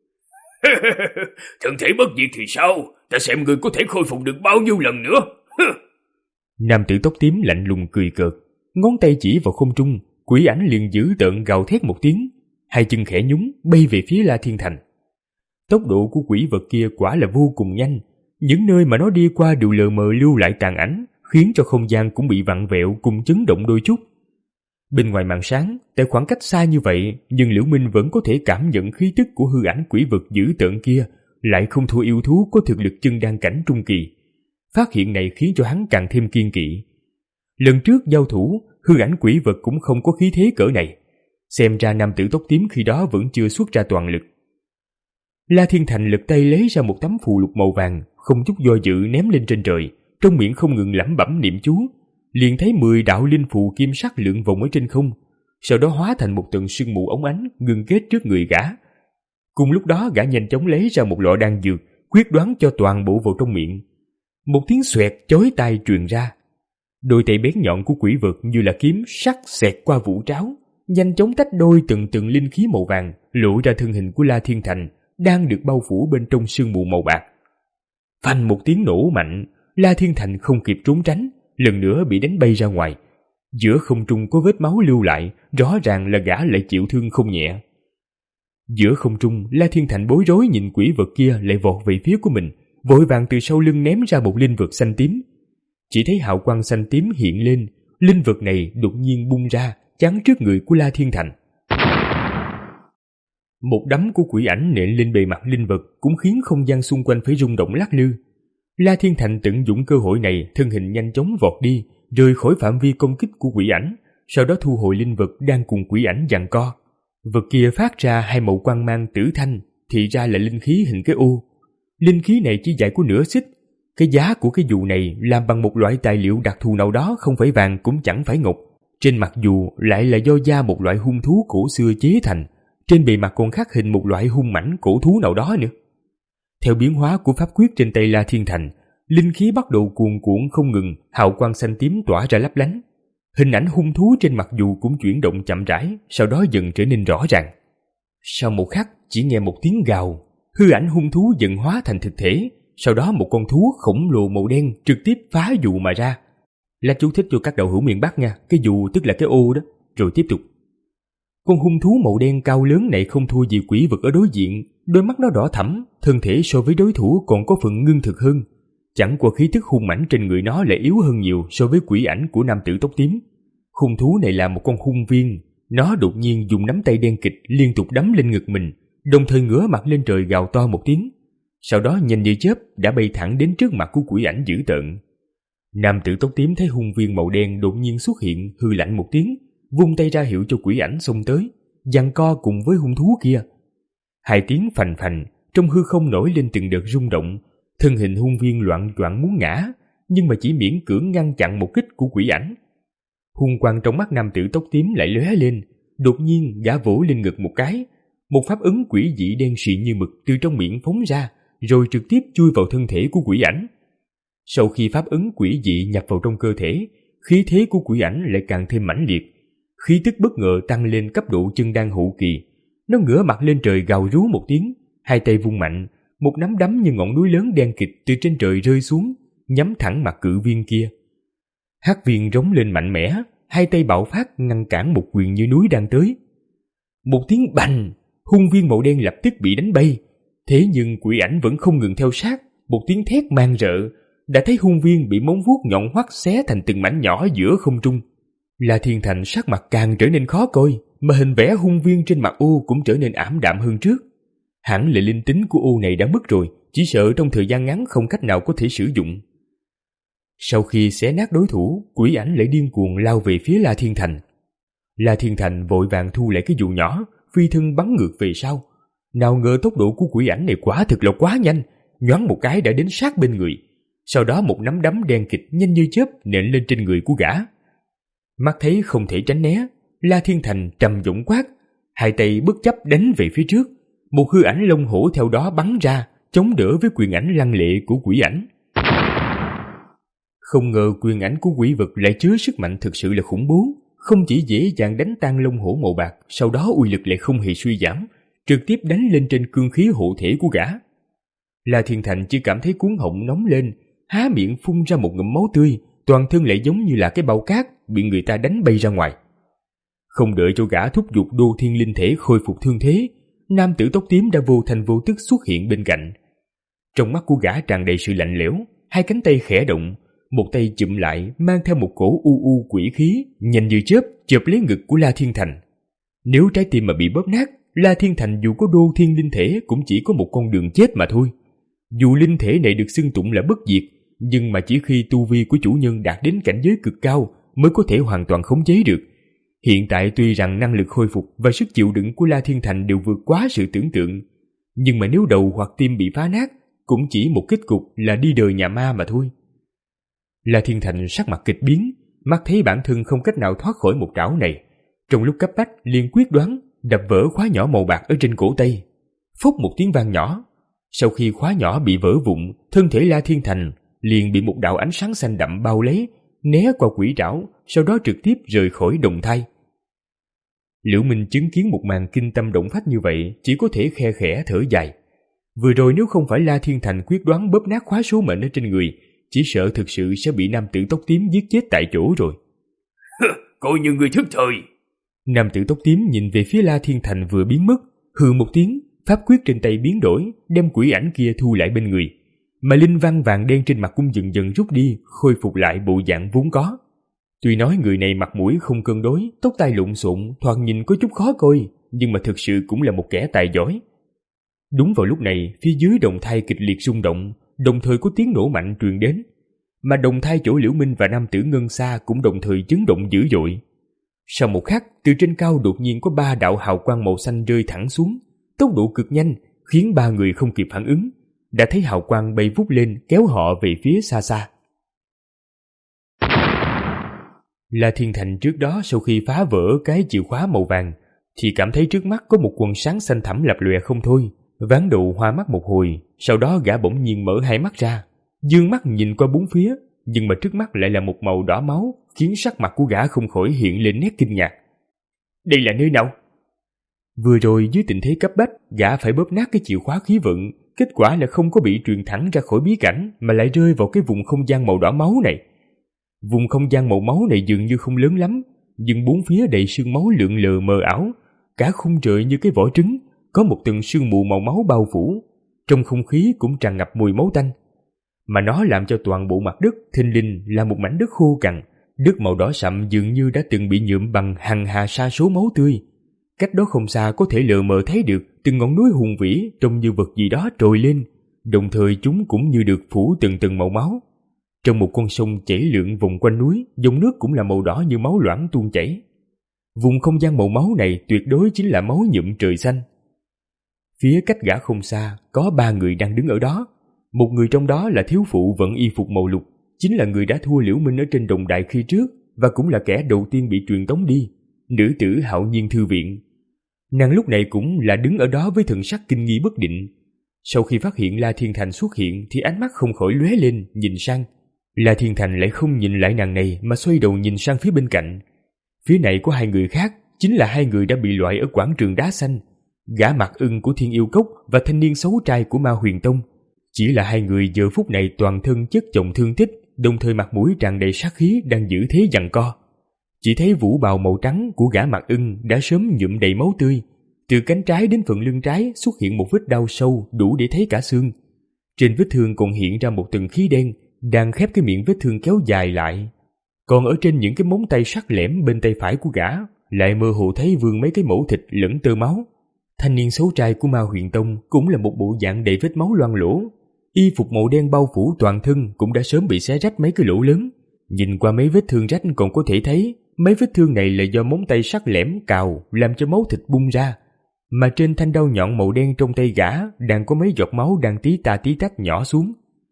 Thân thể bất diệt thì sao? Ta xem người có thể khôi phục được bao nhiêu lần nữa. Nam tử tóc tím lạnh lùng cười cợt, ngón tay chỉ vào không trung, quỷ ảnh liền dữ tợn gào thét một tiếng, hai chân khẽ nhúng bay về phía La Thiên Thành. Tốc độ của quỷ vật kia quả là vô cùng nhanh, những nơi mà nó đi qua đều lờ mờ lưu lại tàn ảnh, khiến cho không gian cũng bị vặn vẹo cùng chấn động đôi chút. Bên ngoài màn sáng, tại khoảng cách xa như vậy, nhưng Liễu Minh vẫn có thể cảm nhận khí tức của hư ảnh quỷ vật dữ tợn kia, lại không thua yêu thú có thực lực chân đan cảnh trung kỳ. Phát hiện này khiến cho hắn càng thêm kiên kỵ. Lần trước giao thủ, hư ảnh quỷ vật cũng không có khí thế cỡ này. Xem ra nam tử tóc tím khi đó vẫn chưa xuất ra toàn lực. La Thiên Thành lật tay lấy ra một tấm phù lục màu vàng, không chút do dự ném lên trên trời, trong miệng không ngừng lẩm bẩm niệm chú. Liền thấy mười đạo linh phù kim sắc lượn vòng ở trên không, sau đó hóa thành một tầng sương mù óng ánh ngưng kết trước người gã. Cùng lúc đó gã nhanh chóng lấy ra một lọ đan dược, quyết đoán cho toàn bộ vào trong miệng. Một tiếng xoẹt chói tai truyền ra. Đôi tay bén nhọn của quỷ vật như là kiếm sắc xẹt qua vũ tráo, nhanh chóng tách đôi từng từng linh khí màu vàng, lộ ra thân hình của La Thiên Thành đang được bao phủ bên trong sương mù màu bạc. Phanh một tiếng nổ mạnh, La Thiên Thành không kịp trốn tránh, lần nữa bị đánh bay ra ngoài. Giữa không trung có vết máu lưu lại, rõ ràng là gã lại chịu thương không nhẹ. Giữa không trung, La Thiên Thành bối rối nhìn quỷ vật kia lại vọt về phía của mình, vội vàng từ sau lưng ném ra một linh vật xanh tím. Chỉ thấy hào quang xanh tím hiện lên, linh vật này đột nhiên bung ra, chắn trước người của La Thiên Thành. Một đấm của quỷ ảnh nện lên bề mặt linh vật cũng khiến không gian xung quanh phải rung động lắc lư. La Thiên Thành tận dụng cơ hội này, thân hình nhanh chóng vọt đi, rời khỏi phạm vi công kích của quỷ ảnh, sau đó thu hồi linh vật đang cùng quỷ ảnh giằng co. Vật kia phát ra hai màu quang mang tử thanh, thì ra là linh khí hình cái ô. Linh khí này chỉ dài có nửa xích. Cái giá của cái dù này làm bằng một loại tài liệu đặc thù nào đó, không phải vàng cũng chẳng phải ngọc. Trên mặt dù lại là do da một loại hung thú cổ xưa chế thành, trên bề mặt còn khắc hình một loại hung mãnh cổ thú nào đó nữa. Theo biến hóa của pháp quyết trên tay La Thiên Thành, linh khí bắt đầu cuồn cuộn không ngừng, hào quang xanh tím tỏa ra lấp lánh. Hình ảnh hung thú trên mặt dù cũng chuyển động chậm rãi, sau đó dần trở nên rõ ràng. Sau một khắc, chỉ nghe một tiếng gào, hư ảnh hung thú dần hóa thành thực thể, sau đó một con thú khổng lồ màu đen trực tiếp phá dù mà ra. Là chú thích cho các đạo hữu miền Bắc nha, cái dù tức là cái ô đó, rồi tiếp tục. Con hung thú màu đen cao lớn này không thua gì quỷ vật ở đối diện, đôi mắt nó đỏ thẫm, thân thể so với đối thủ còn có phần ngưng thực hơn. Chẳng qua khí tức hung mãnh trên người nó lại yếu hơn nhiều so với quỷ ảnh của nam tử tóc tím. Hung thú này là một con hung viên, nó đột nhiên dùng nắm tay đen kịch liên tục đấm lên ngực mình, đồng thời ngửa mặt lên trời gào to một tiếng. Sau đó nhanh như chớp đã bay thẳng đến trước mặt của quỷ ảnh dữ tợn. Nam tử tóc tím thấy hung viên màu đen đột nhiên xuất hiện, hừ lạnh một tiếng, vung tay ra hiệu cho quỷ ảnh xông tới, giằng co cùng với hung thú kia. Hai tiếng phành phành, trong hư không nổi lên từng đợt rung động, thân hình hung viên loạn choạng muốn ngã, nhưng mà chỉ miễn cưỡng ngăn chặn một kích của quỷ ảnh. Hung quang trong mắt nam tử tóc tím lại lóe lên, đột nhiên gã vỗ lên ngực một cái, một pháp ấn quỷ dị đen xị như mực từ trong miệng phóng ra, rồi trực tiếp chui vào thân thể của quỷ ảnh. Sau khi pháp ấn quỷ dị nhập vào trong cơ thể, khí thế của quỷ ảnh lại càng thêm mãnh liệt, khí tức bất ngờ tăng lên cấp độ chân đan hậu kỳ. Nó ngửa mặt lên trời gào rú một tiếng, hai tay vung mạnh, một nắm đấm như ngọn núi lớn đen kịt từ trên trời rơi xuống, nhắm thẳng mặt cự viên kia. Hắc viên rống lên mạnh mẽ, hai tay bạo phát ngăn cản một quyền như núi đang tới. Một tiếng bành, hung viên màu đen lập tức bị đánh bay. Thế nhưng quỷ ảnh vẫn không ngừng theo sát, một tiếng thét man rợ, đã thấy hung viên bị móng vuốt nhọn hoắt xé thành từng mảnh nhỏ giữa không trung. La Thiên Thành sắc mặt càng trở nên khó coi, mà hình vẽ hung viên trên mặt ô cũng trở nên ảm đạm hơn trước. Hẳn là linh tính của ô này đã mất rồi, chỉ sợ trong thời gian ngắn không cách nào có thể sử dụng. Sau khi xé nát đối thủ, quỷ ảnh lại điên cuồng lao về phía La Thiên Thành. La Thiên Thành vội vàng thu lại cái dù nhỏ, phi thân bắn ngược về sau. Nào ngờ tốc độ của quỷ ảnh này quả thực là quá nhanh, nhoáng một cái đã đến sát bên người. Sau đó một nắm đấm đen kịch nhanh như chớp nện lên trên người của gã. Mắt thấy không thể tránh né, La Thiên Thành trầm giọng quát, hai tay bất chấp đánh về phía trước. Một hư ảnh long hổ theo đó bắn ra, chống đỡ với quyền ảnh lăng lệ của quỷ ảnh. Không ngờ quyền ảnh của quỷ vật lại chứa sức mạnh thực sự là khủng bố, không chỉ dễ dàng đánh tan long hổ màu bạc, sau đó uy lực lại không hề suy giảm, trực tiếp đánh lên trên cương khí hộ thể của gã. La Thiên Thành chỉ cảm thấy cuống họng nóng lên, há miệng phun ra một ngụm máu tươi, toàn thân lại giống như là cái bao cát bị người ta đánh bay ra ngoài. Không đợi cho gã thúc giục đô thiên linh thể khôi phục thương thế, nam tử tóc tím đã vô thành vô tức xuất hiện bên cạnh. Trong mắt của gã tràn đầy sự lạnh lẽo, hai cánh tay khẽ động, một tay chụm lại mang theo một cổ u u quỷ khí, nhanh như chớp chộp lấy ngực của La Thiên Thành. Nếu trái tim mà bị bóp nát, La Thiên Thành dù có đô thiên linh thể cũng chỉ có một con đường chết mà thôi. Dù linh thể này được xưng tụng là bất diệt, nhưng mà chỉ khi tu vi của chủ nhân đạt đến cảnh giới cực cao mới có thể hoàn toàn khống chế được. Hiện tại tuy rằng năng lực khôi phục và sức chịu đựng của La Thiên Thành đều vượt quá sự tưởng tượng, nhưng mà nếu đầu hoặc tim bị phá nát, cũng chỉ một kết cục là đi đời nhà ma mà thôi. La Thiên Thành sắc mặt kịch biến, mắt thấy bản thân không cách nào thoát khỏi một trảo này. Trong lúc cấp bách liền quyết đoán đập vỡ khóa nhỏ màu bạc ở trên cổ tay. Phốc một tiếng vang nhỏ. Sau khi khóa nhỏ bị vỡ vụn, thân thể La Thiên Thành liền bị một đạo ánh sáng xanh đậm bao lấy, né qua quỷ trảo, sau đó trực tiếp rời khỏi đồng thai. Liễu Minh chứng kiến một màn kinh tâm động phách như vậy, chỉ có thể khe khẽ thở dài. Vừa rồi nếu không phải La Thiên Thành quyết đoán bóp nát khóa số mệnh ở trên người, chỉ sợ thực sự sẽ bị nam tử tóc tím giết chết tại chỗ rồi. Coi như người thức thời. Nam tử tóc tím nhìn về phía La Thiên Thành vừa biến mất, hừ một tiếng, pháp quyết trên tay biến đổi, đem quỷ ảnh kia thu lại bên người, mà linh văn vàng đen trên mặt cũng dần dần rút đi, khôi phục lại bộ dạng vốn có. Tuy nói người này mặt mũi không cân đối, tóc tai lộn xộn, thoạt nhìn có chút khó coi, nhưng mà thực sự cũng là một kẻ tài giỏi. Đúng vào lúc này, phía dưới đồng thai kịch liệt rung động, đồng thời có tiếng nổ mạnh truyền đến, mà đồng thai chỗ Liễu Minh và nam tử Ngân Sa cũng đồng thời chấn động dữ dội. Sau một khắc, từ trên cao đột nhiên có ba đạo hào quang màu xanh rơi thẳng xuống, tốc độ cực nhanh, khiến ba người không kịp phản ứng, đã thấy hào quang bay vút lên kéo họ về phía xa xa. La Thiên Thành trước đó sau khi phá vỡ cái chìa khóa màu vàng, thì cảm thấy trước mắt có một quần sáng xanh thẳm lập lòe không thôi, ván đầu hoa mắt một hồi, sau đó gã bỗng nhiên mở hai mắt ra, dương mắt nhìn qua bốn phía, nhưng mà trước mắt lại là một màu đỏ máu, khiến sắc mặt của gã không khỏi hiện lên nét kinh ngạc. Đây là nơi nào? Vừa rồi dưới tình thế cấp bách, gã phải bóp nát cái chìa khóa khí vận, kết quả là không có bị truyền thẳng ra khỏi bí cảnh, mà lại rơi vào cái vùng không gian màu đỏ máu này. Vùng không gian màu máu này dường như không lớn lắm, nhưng bốn phía đầy sương máu lượn lờ mờ ảo, cả khung trời như cái vỏ trứng, có một tầng sương mù màu máu bao phủ, trong không khí cũng tràn ngập mùi máu tanh. Mà nó làm cho toàn bộ mặt đất thình lình là một mảnh đất khô cằn, đất màu đỏ sậm dường như đã từng bị nhuộm bằng hằng hà sa số máu tươi. Cách đó không xa có thể lờ mờ thấy được từng ngọn núi hùng vĩ trông như vật gì đó trồi lên, đồng thời chúng cũng như được phủ từng tầng màu máu. Trong một con sông chảy lượn vòng quanh núi, dòng nước cũng là màu đỏ như máu loãng tuôn chảy. Vùng không gian màu máu này tuyệt đối chính là máu nhuộm trời xanh. Phía cách gã không xa có ba người đang đứng ở đó. Một người trong đó là thiếu phụ vận y phục màu lục, chính là người đã thua Liễu Minh ở trên đồng đài khi trước và cũng là kẻ đầu tiên bị truyền tống đi, nữ tử Hạo Nhiên Thư Viện. Nàng lúc này cũng là đứng ở đó với thần sắc kinh nghi bất định. Sau khi phát hiện La Thiên Thành xuất hiện thì ánh mắt không khỏi lóe lên nhìn sang. La Thiên Thành lại không nhìn lại nàng này mà xoay đầu nhìn sang phía bên cạnh. Phía này có hai người khác, chính là hai người đã bị loại ở quảng trường đá xanh, gã Mặc Ưng của Thiên Yêu Cốc và thanh niên xấu trai của Ma Huyền Tông. Chỉ là hai người giờ phút này toàn thân chất chồng thương tích, đồng thời mặt mũi tràn đầy sát khí đang giữ thế giằng co. Chỉ thấy vũ bào màu trắng của gã Mặc Ưng đã sớm nhuộm đầy máu tươi, từ cánh trái đến phần lưng trái xuất hiện một vết đau sâu đủ để thấy cả xương. Trên vết thương còn hiện ra một tầng khí đen đang khép cái miệng vết thương kéo dài lại. Còn ở trên những cái móng tay sắc lẻm bên tay phải của gã lại mơ hồ thấy vương mấy cái mẩu thịt lẫn tơ máu. Thanh niên xấu trai của Ma Huyền Tông cũng là một bộ dạng đầy vết máu loang lỗ, y phục màu đen bao phủ toàn thân cũng đã sớm bị xé rách mấy cái lỗ lớn. Nhìn qua mấy vết thương rách còn có thể thấy mấy vết thương này là do móng tay sắc lẻm cào làm cho máu thịt bung ra, mà trên thanh đao nhọn màu đen trong tay gã đang có mấy giọt máu đang tí ta tí tách nhỏ xuống.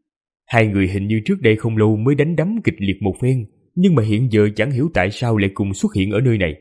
Hai người hình như trước đây không lâu mới đánh đấm kịch liệt một phen, nhưng mà hiện giờ chẳng hiểu tại sao lại cùng xuất hiện ở nơi này.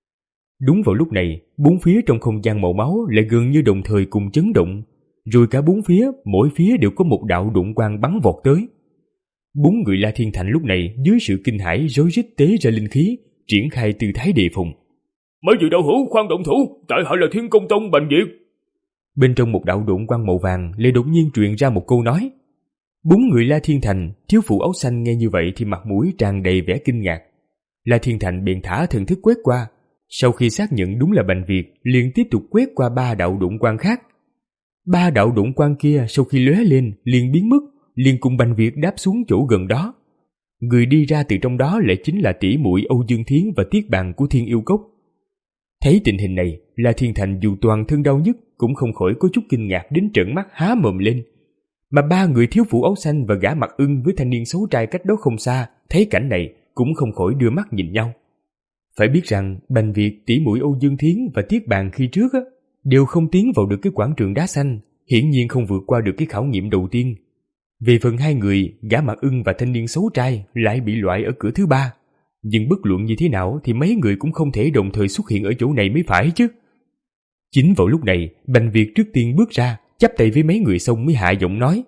Đúng vào lúc này, bốn phía trong không gian màu máu lại gần như đồng thời cùng chấn động, rồi cả bốn phía, mỗi phía đều có một đạo đụng quang bắn vọt tới. Bốn người La Thiên Thành lúc này dưới sự kinh hãi rối rít tế ra linh khí, triển khai tư thái đề phòng. Mấy vị đạo hữu khoan động thủ, tại hạ là Thiên Công Tông Bành Việt. Bên trong một đạo đụng quang màu vàng lại đột nhiên truyền ra một câu nói. Bốn người La Thiên Thành, thiếu phụ áo xanh nghe như vậy thì mặt mũi tràn đầy vẻ kinh ngạc. La Thiên Thành bèn thả thần thức quét qua, sau khi xác nhận đúng là Bành Việt, liền tiếp tục quét qua ba đạo đụng quang khác. Ba đạo đụng quang kia sau khi lóe lên liền biến mất, liền cùng Bành Việt đáp xuống chỗ gần đó. Người đi ra từ trong đó lại chính là tỷ muội Âu Dương Thiến và Tiết Bàn của Thiên Yêu Cốc. Thấy tình hình này, La Thiên Thành dù toàn thân đau nhức cũng không khỏi có chút kinh ngạc đến trợn mắt há mồm lên. Mà ba người thiếu phụ áo xanh và gã Mặc Ưng với thanh niên xấu trai cách đó không xa thấy cảnh này cũng không khỏi đưa mắt nhìn nhau. Phải biết rằng Bành Việt, tỷ muội Âu Dương Thiến và Tiết Bàn khi trước á, đều không tiến vào được cái quảng trường đá xanh, hiển nhiên không vượt qua được cái khảo nghiệm đầu tiên. Về phần hai người, gã Mặc Ưng và thanh niên xấu trai lại bị loại ở cửa thứ ba. Nhưng bất luận như thế nào thì mấy người cũng không thể đồng thời xuất hiện ở chỗ này mới phải chứ. Chính vào lúc này, Bành Việt trước tiên bước ra, chắp tay với mấy người xong mới hạ giọng nói.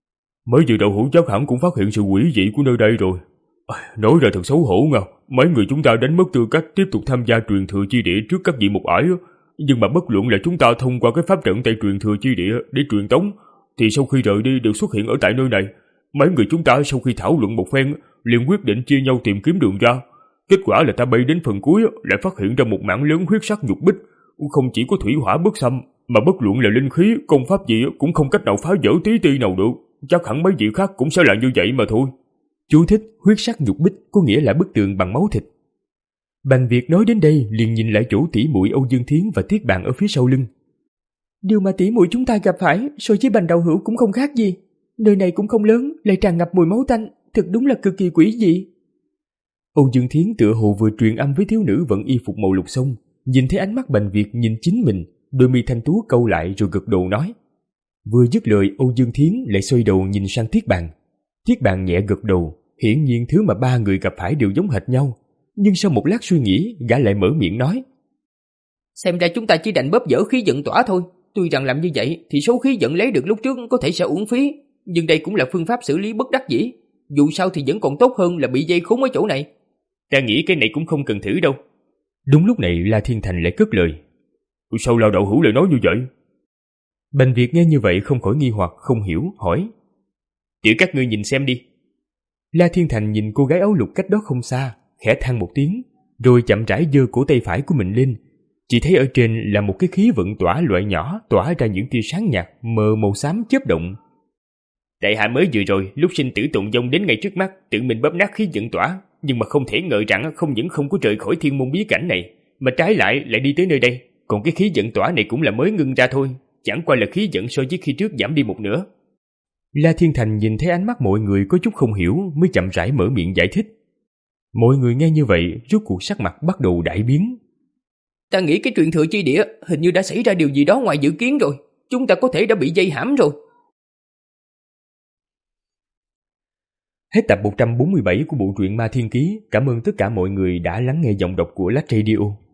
Mấy vị đạo hữu chắc hẳn cũng phát hiện sự quỷ dị của nơi đây rồi. À, nói ra thật xấu hổ ngờ, mấy người chúng ta đánh mất tư cách tiếp tục tham gia truyền thừa chi địa trước các vị mục ải. Nhưng mà bất luận là chúng ta thông qua cái pháp trận tại truyền thừa chi địa để truyền tống, thì sau khi rời đi đều xuất hiện ở tại nơi này. Mấy người chúng ta sau khi thảo luận một phen liền quyết định chia nhau tìm kiếm đường ra. Kết quả là ta bay đến phần cuối lại phát hiện ra một mảng lớn huyết sắc nhục bích, không chỉ có thủy hỏa bất xâm, mà bất luận là linh khí, công pháp gì cũng không cách nào phá vỡ tí ti nào được. Chắc hẳn mấy vị khác cũng sẽ là như vậy mà thôi. Chú thích huyết sắc nhục bích có nghĩa là bức tường bằng máu thịt. Bành Việt nói đến đây liền nhìn lại chỗ tỷ muội Âu Dương Thiến và Tiết Bàn ở phía sau lưng. Điều mà tỷ muội chúng ta gặp phải so với Bành đạo hữu cũng không khác gì. Nơi này cũng không lớn, lại tràn ngập mùi máu tanh, thực đúng là cực kỳ quỷ dị. Âu Dương Thiến tựa hồ vừa truyền âm với thiếu nữ vận y phục màu lục xong, nhìn thấy ánh mắt Bành Việt nhìn chính mình, đôi mi thanh tú câu lại rồi gật đầu nói. Vừa dứt lời, Âu Dương Thiến lại xoay đầu nhìn sang Tiết Bàn. Tiết Bàn nhẹ gật đầu, hiển nhiên thứ mà ba người gặp phải đều giống hệt nhau. Nhưng sau một lát suy nghĩ, gã lại mở miệng nói. Xem ra chúng ta chỉ đành bóp dỡ khí vận tỏa thôi. Tuy rằng làm như vậy thì số khí vận lấy được lúc trước có thể sẽ uổng phí, nhưng đây cũng là phương pháp xử lý bất đắc dĩ. Dù sao thì vẫn còn tốt hơn là bị dây khốn ở chỗ này. Ta nghĩ cái này cũng không cần thử đâu. Đúng lúc này La Thiên Thành lại cất lời. Sao La đạo hữu lại nói như vậy? Bành Việt nghe như vậy không khỏi nghi hoặc không hiểu, hỏi. Chỉ các ngươi nhìn xem đi. La Thiên Thành nhìn cô gái áo lục cách đó không xa, khẽ than một tiếng, rồi chậm rãi giơ cổ tay phải của mình lên. Chỉ thấy ở trên là một cái khí vận tỏa loại nhỏ tỏa ra những tia sáng nhạt mờ màu xám chớp động. Tại hạ mới vừa rồi lúc sinh tử tụng vong đến ngay trước mắt, tự mình bóp nát khí vận tỏa, nhưng mà không thể ngờ rằng không những không có rời khỏi thiên môn bí cảnh này, mà trái lại lại đi tới nơi đây. Còn cái khí vận tỏa này cũng là mới ngưng ra thôi, chẳng qua là khí vận so với khi trước giảm đi một nửa. La Thiên Thành nhìn thấy ánh mắt mọi người có chút không hiểu mới chậm rãi mở miệng giải thích. Mọi người nghe như vậy rốt cuộc sắc mặt bắt đầu đại biến. Ta nghĩ cái truyền thừa chi địa hình như đã xảy ra điều gì đó ngoài dự kiến rồi. Chúng ta có thể đã bị dây hãm rồi. Hết tập một trăm bốn mươi bảy của bộ truyện Ma Thiên Ký. Cảm ơn tất cả mọi người đã lắng nghe giọng đọc của Lách Radio.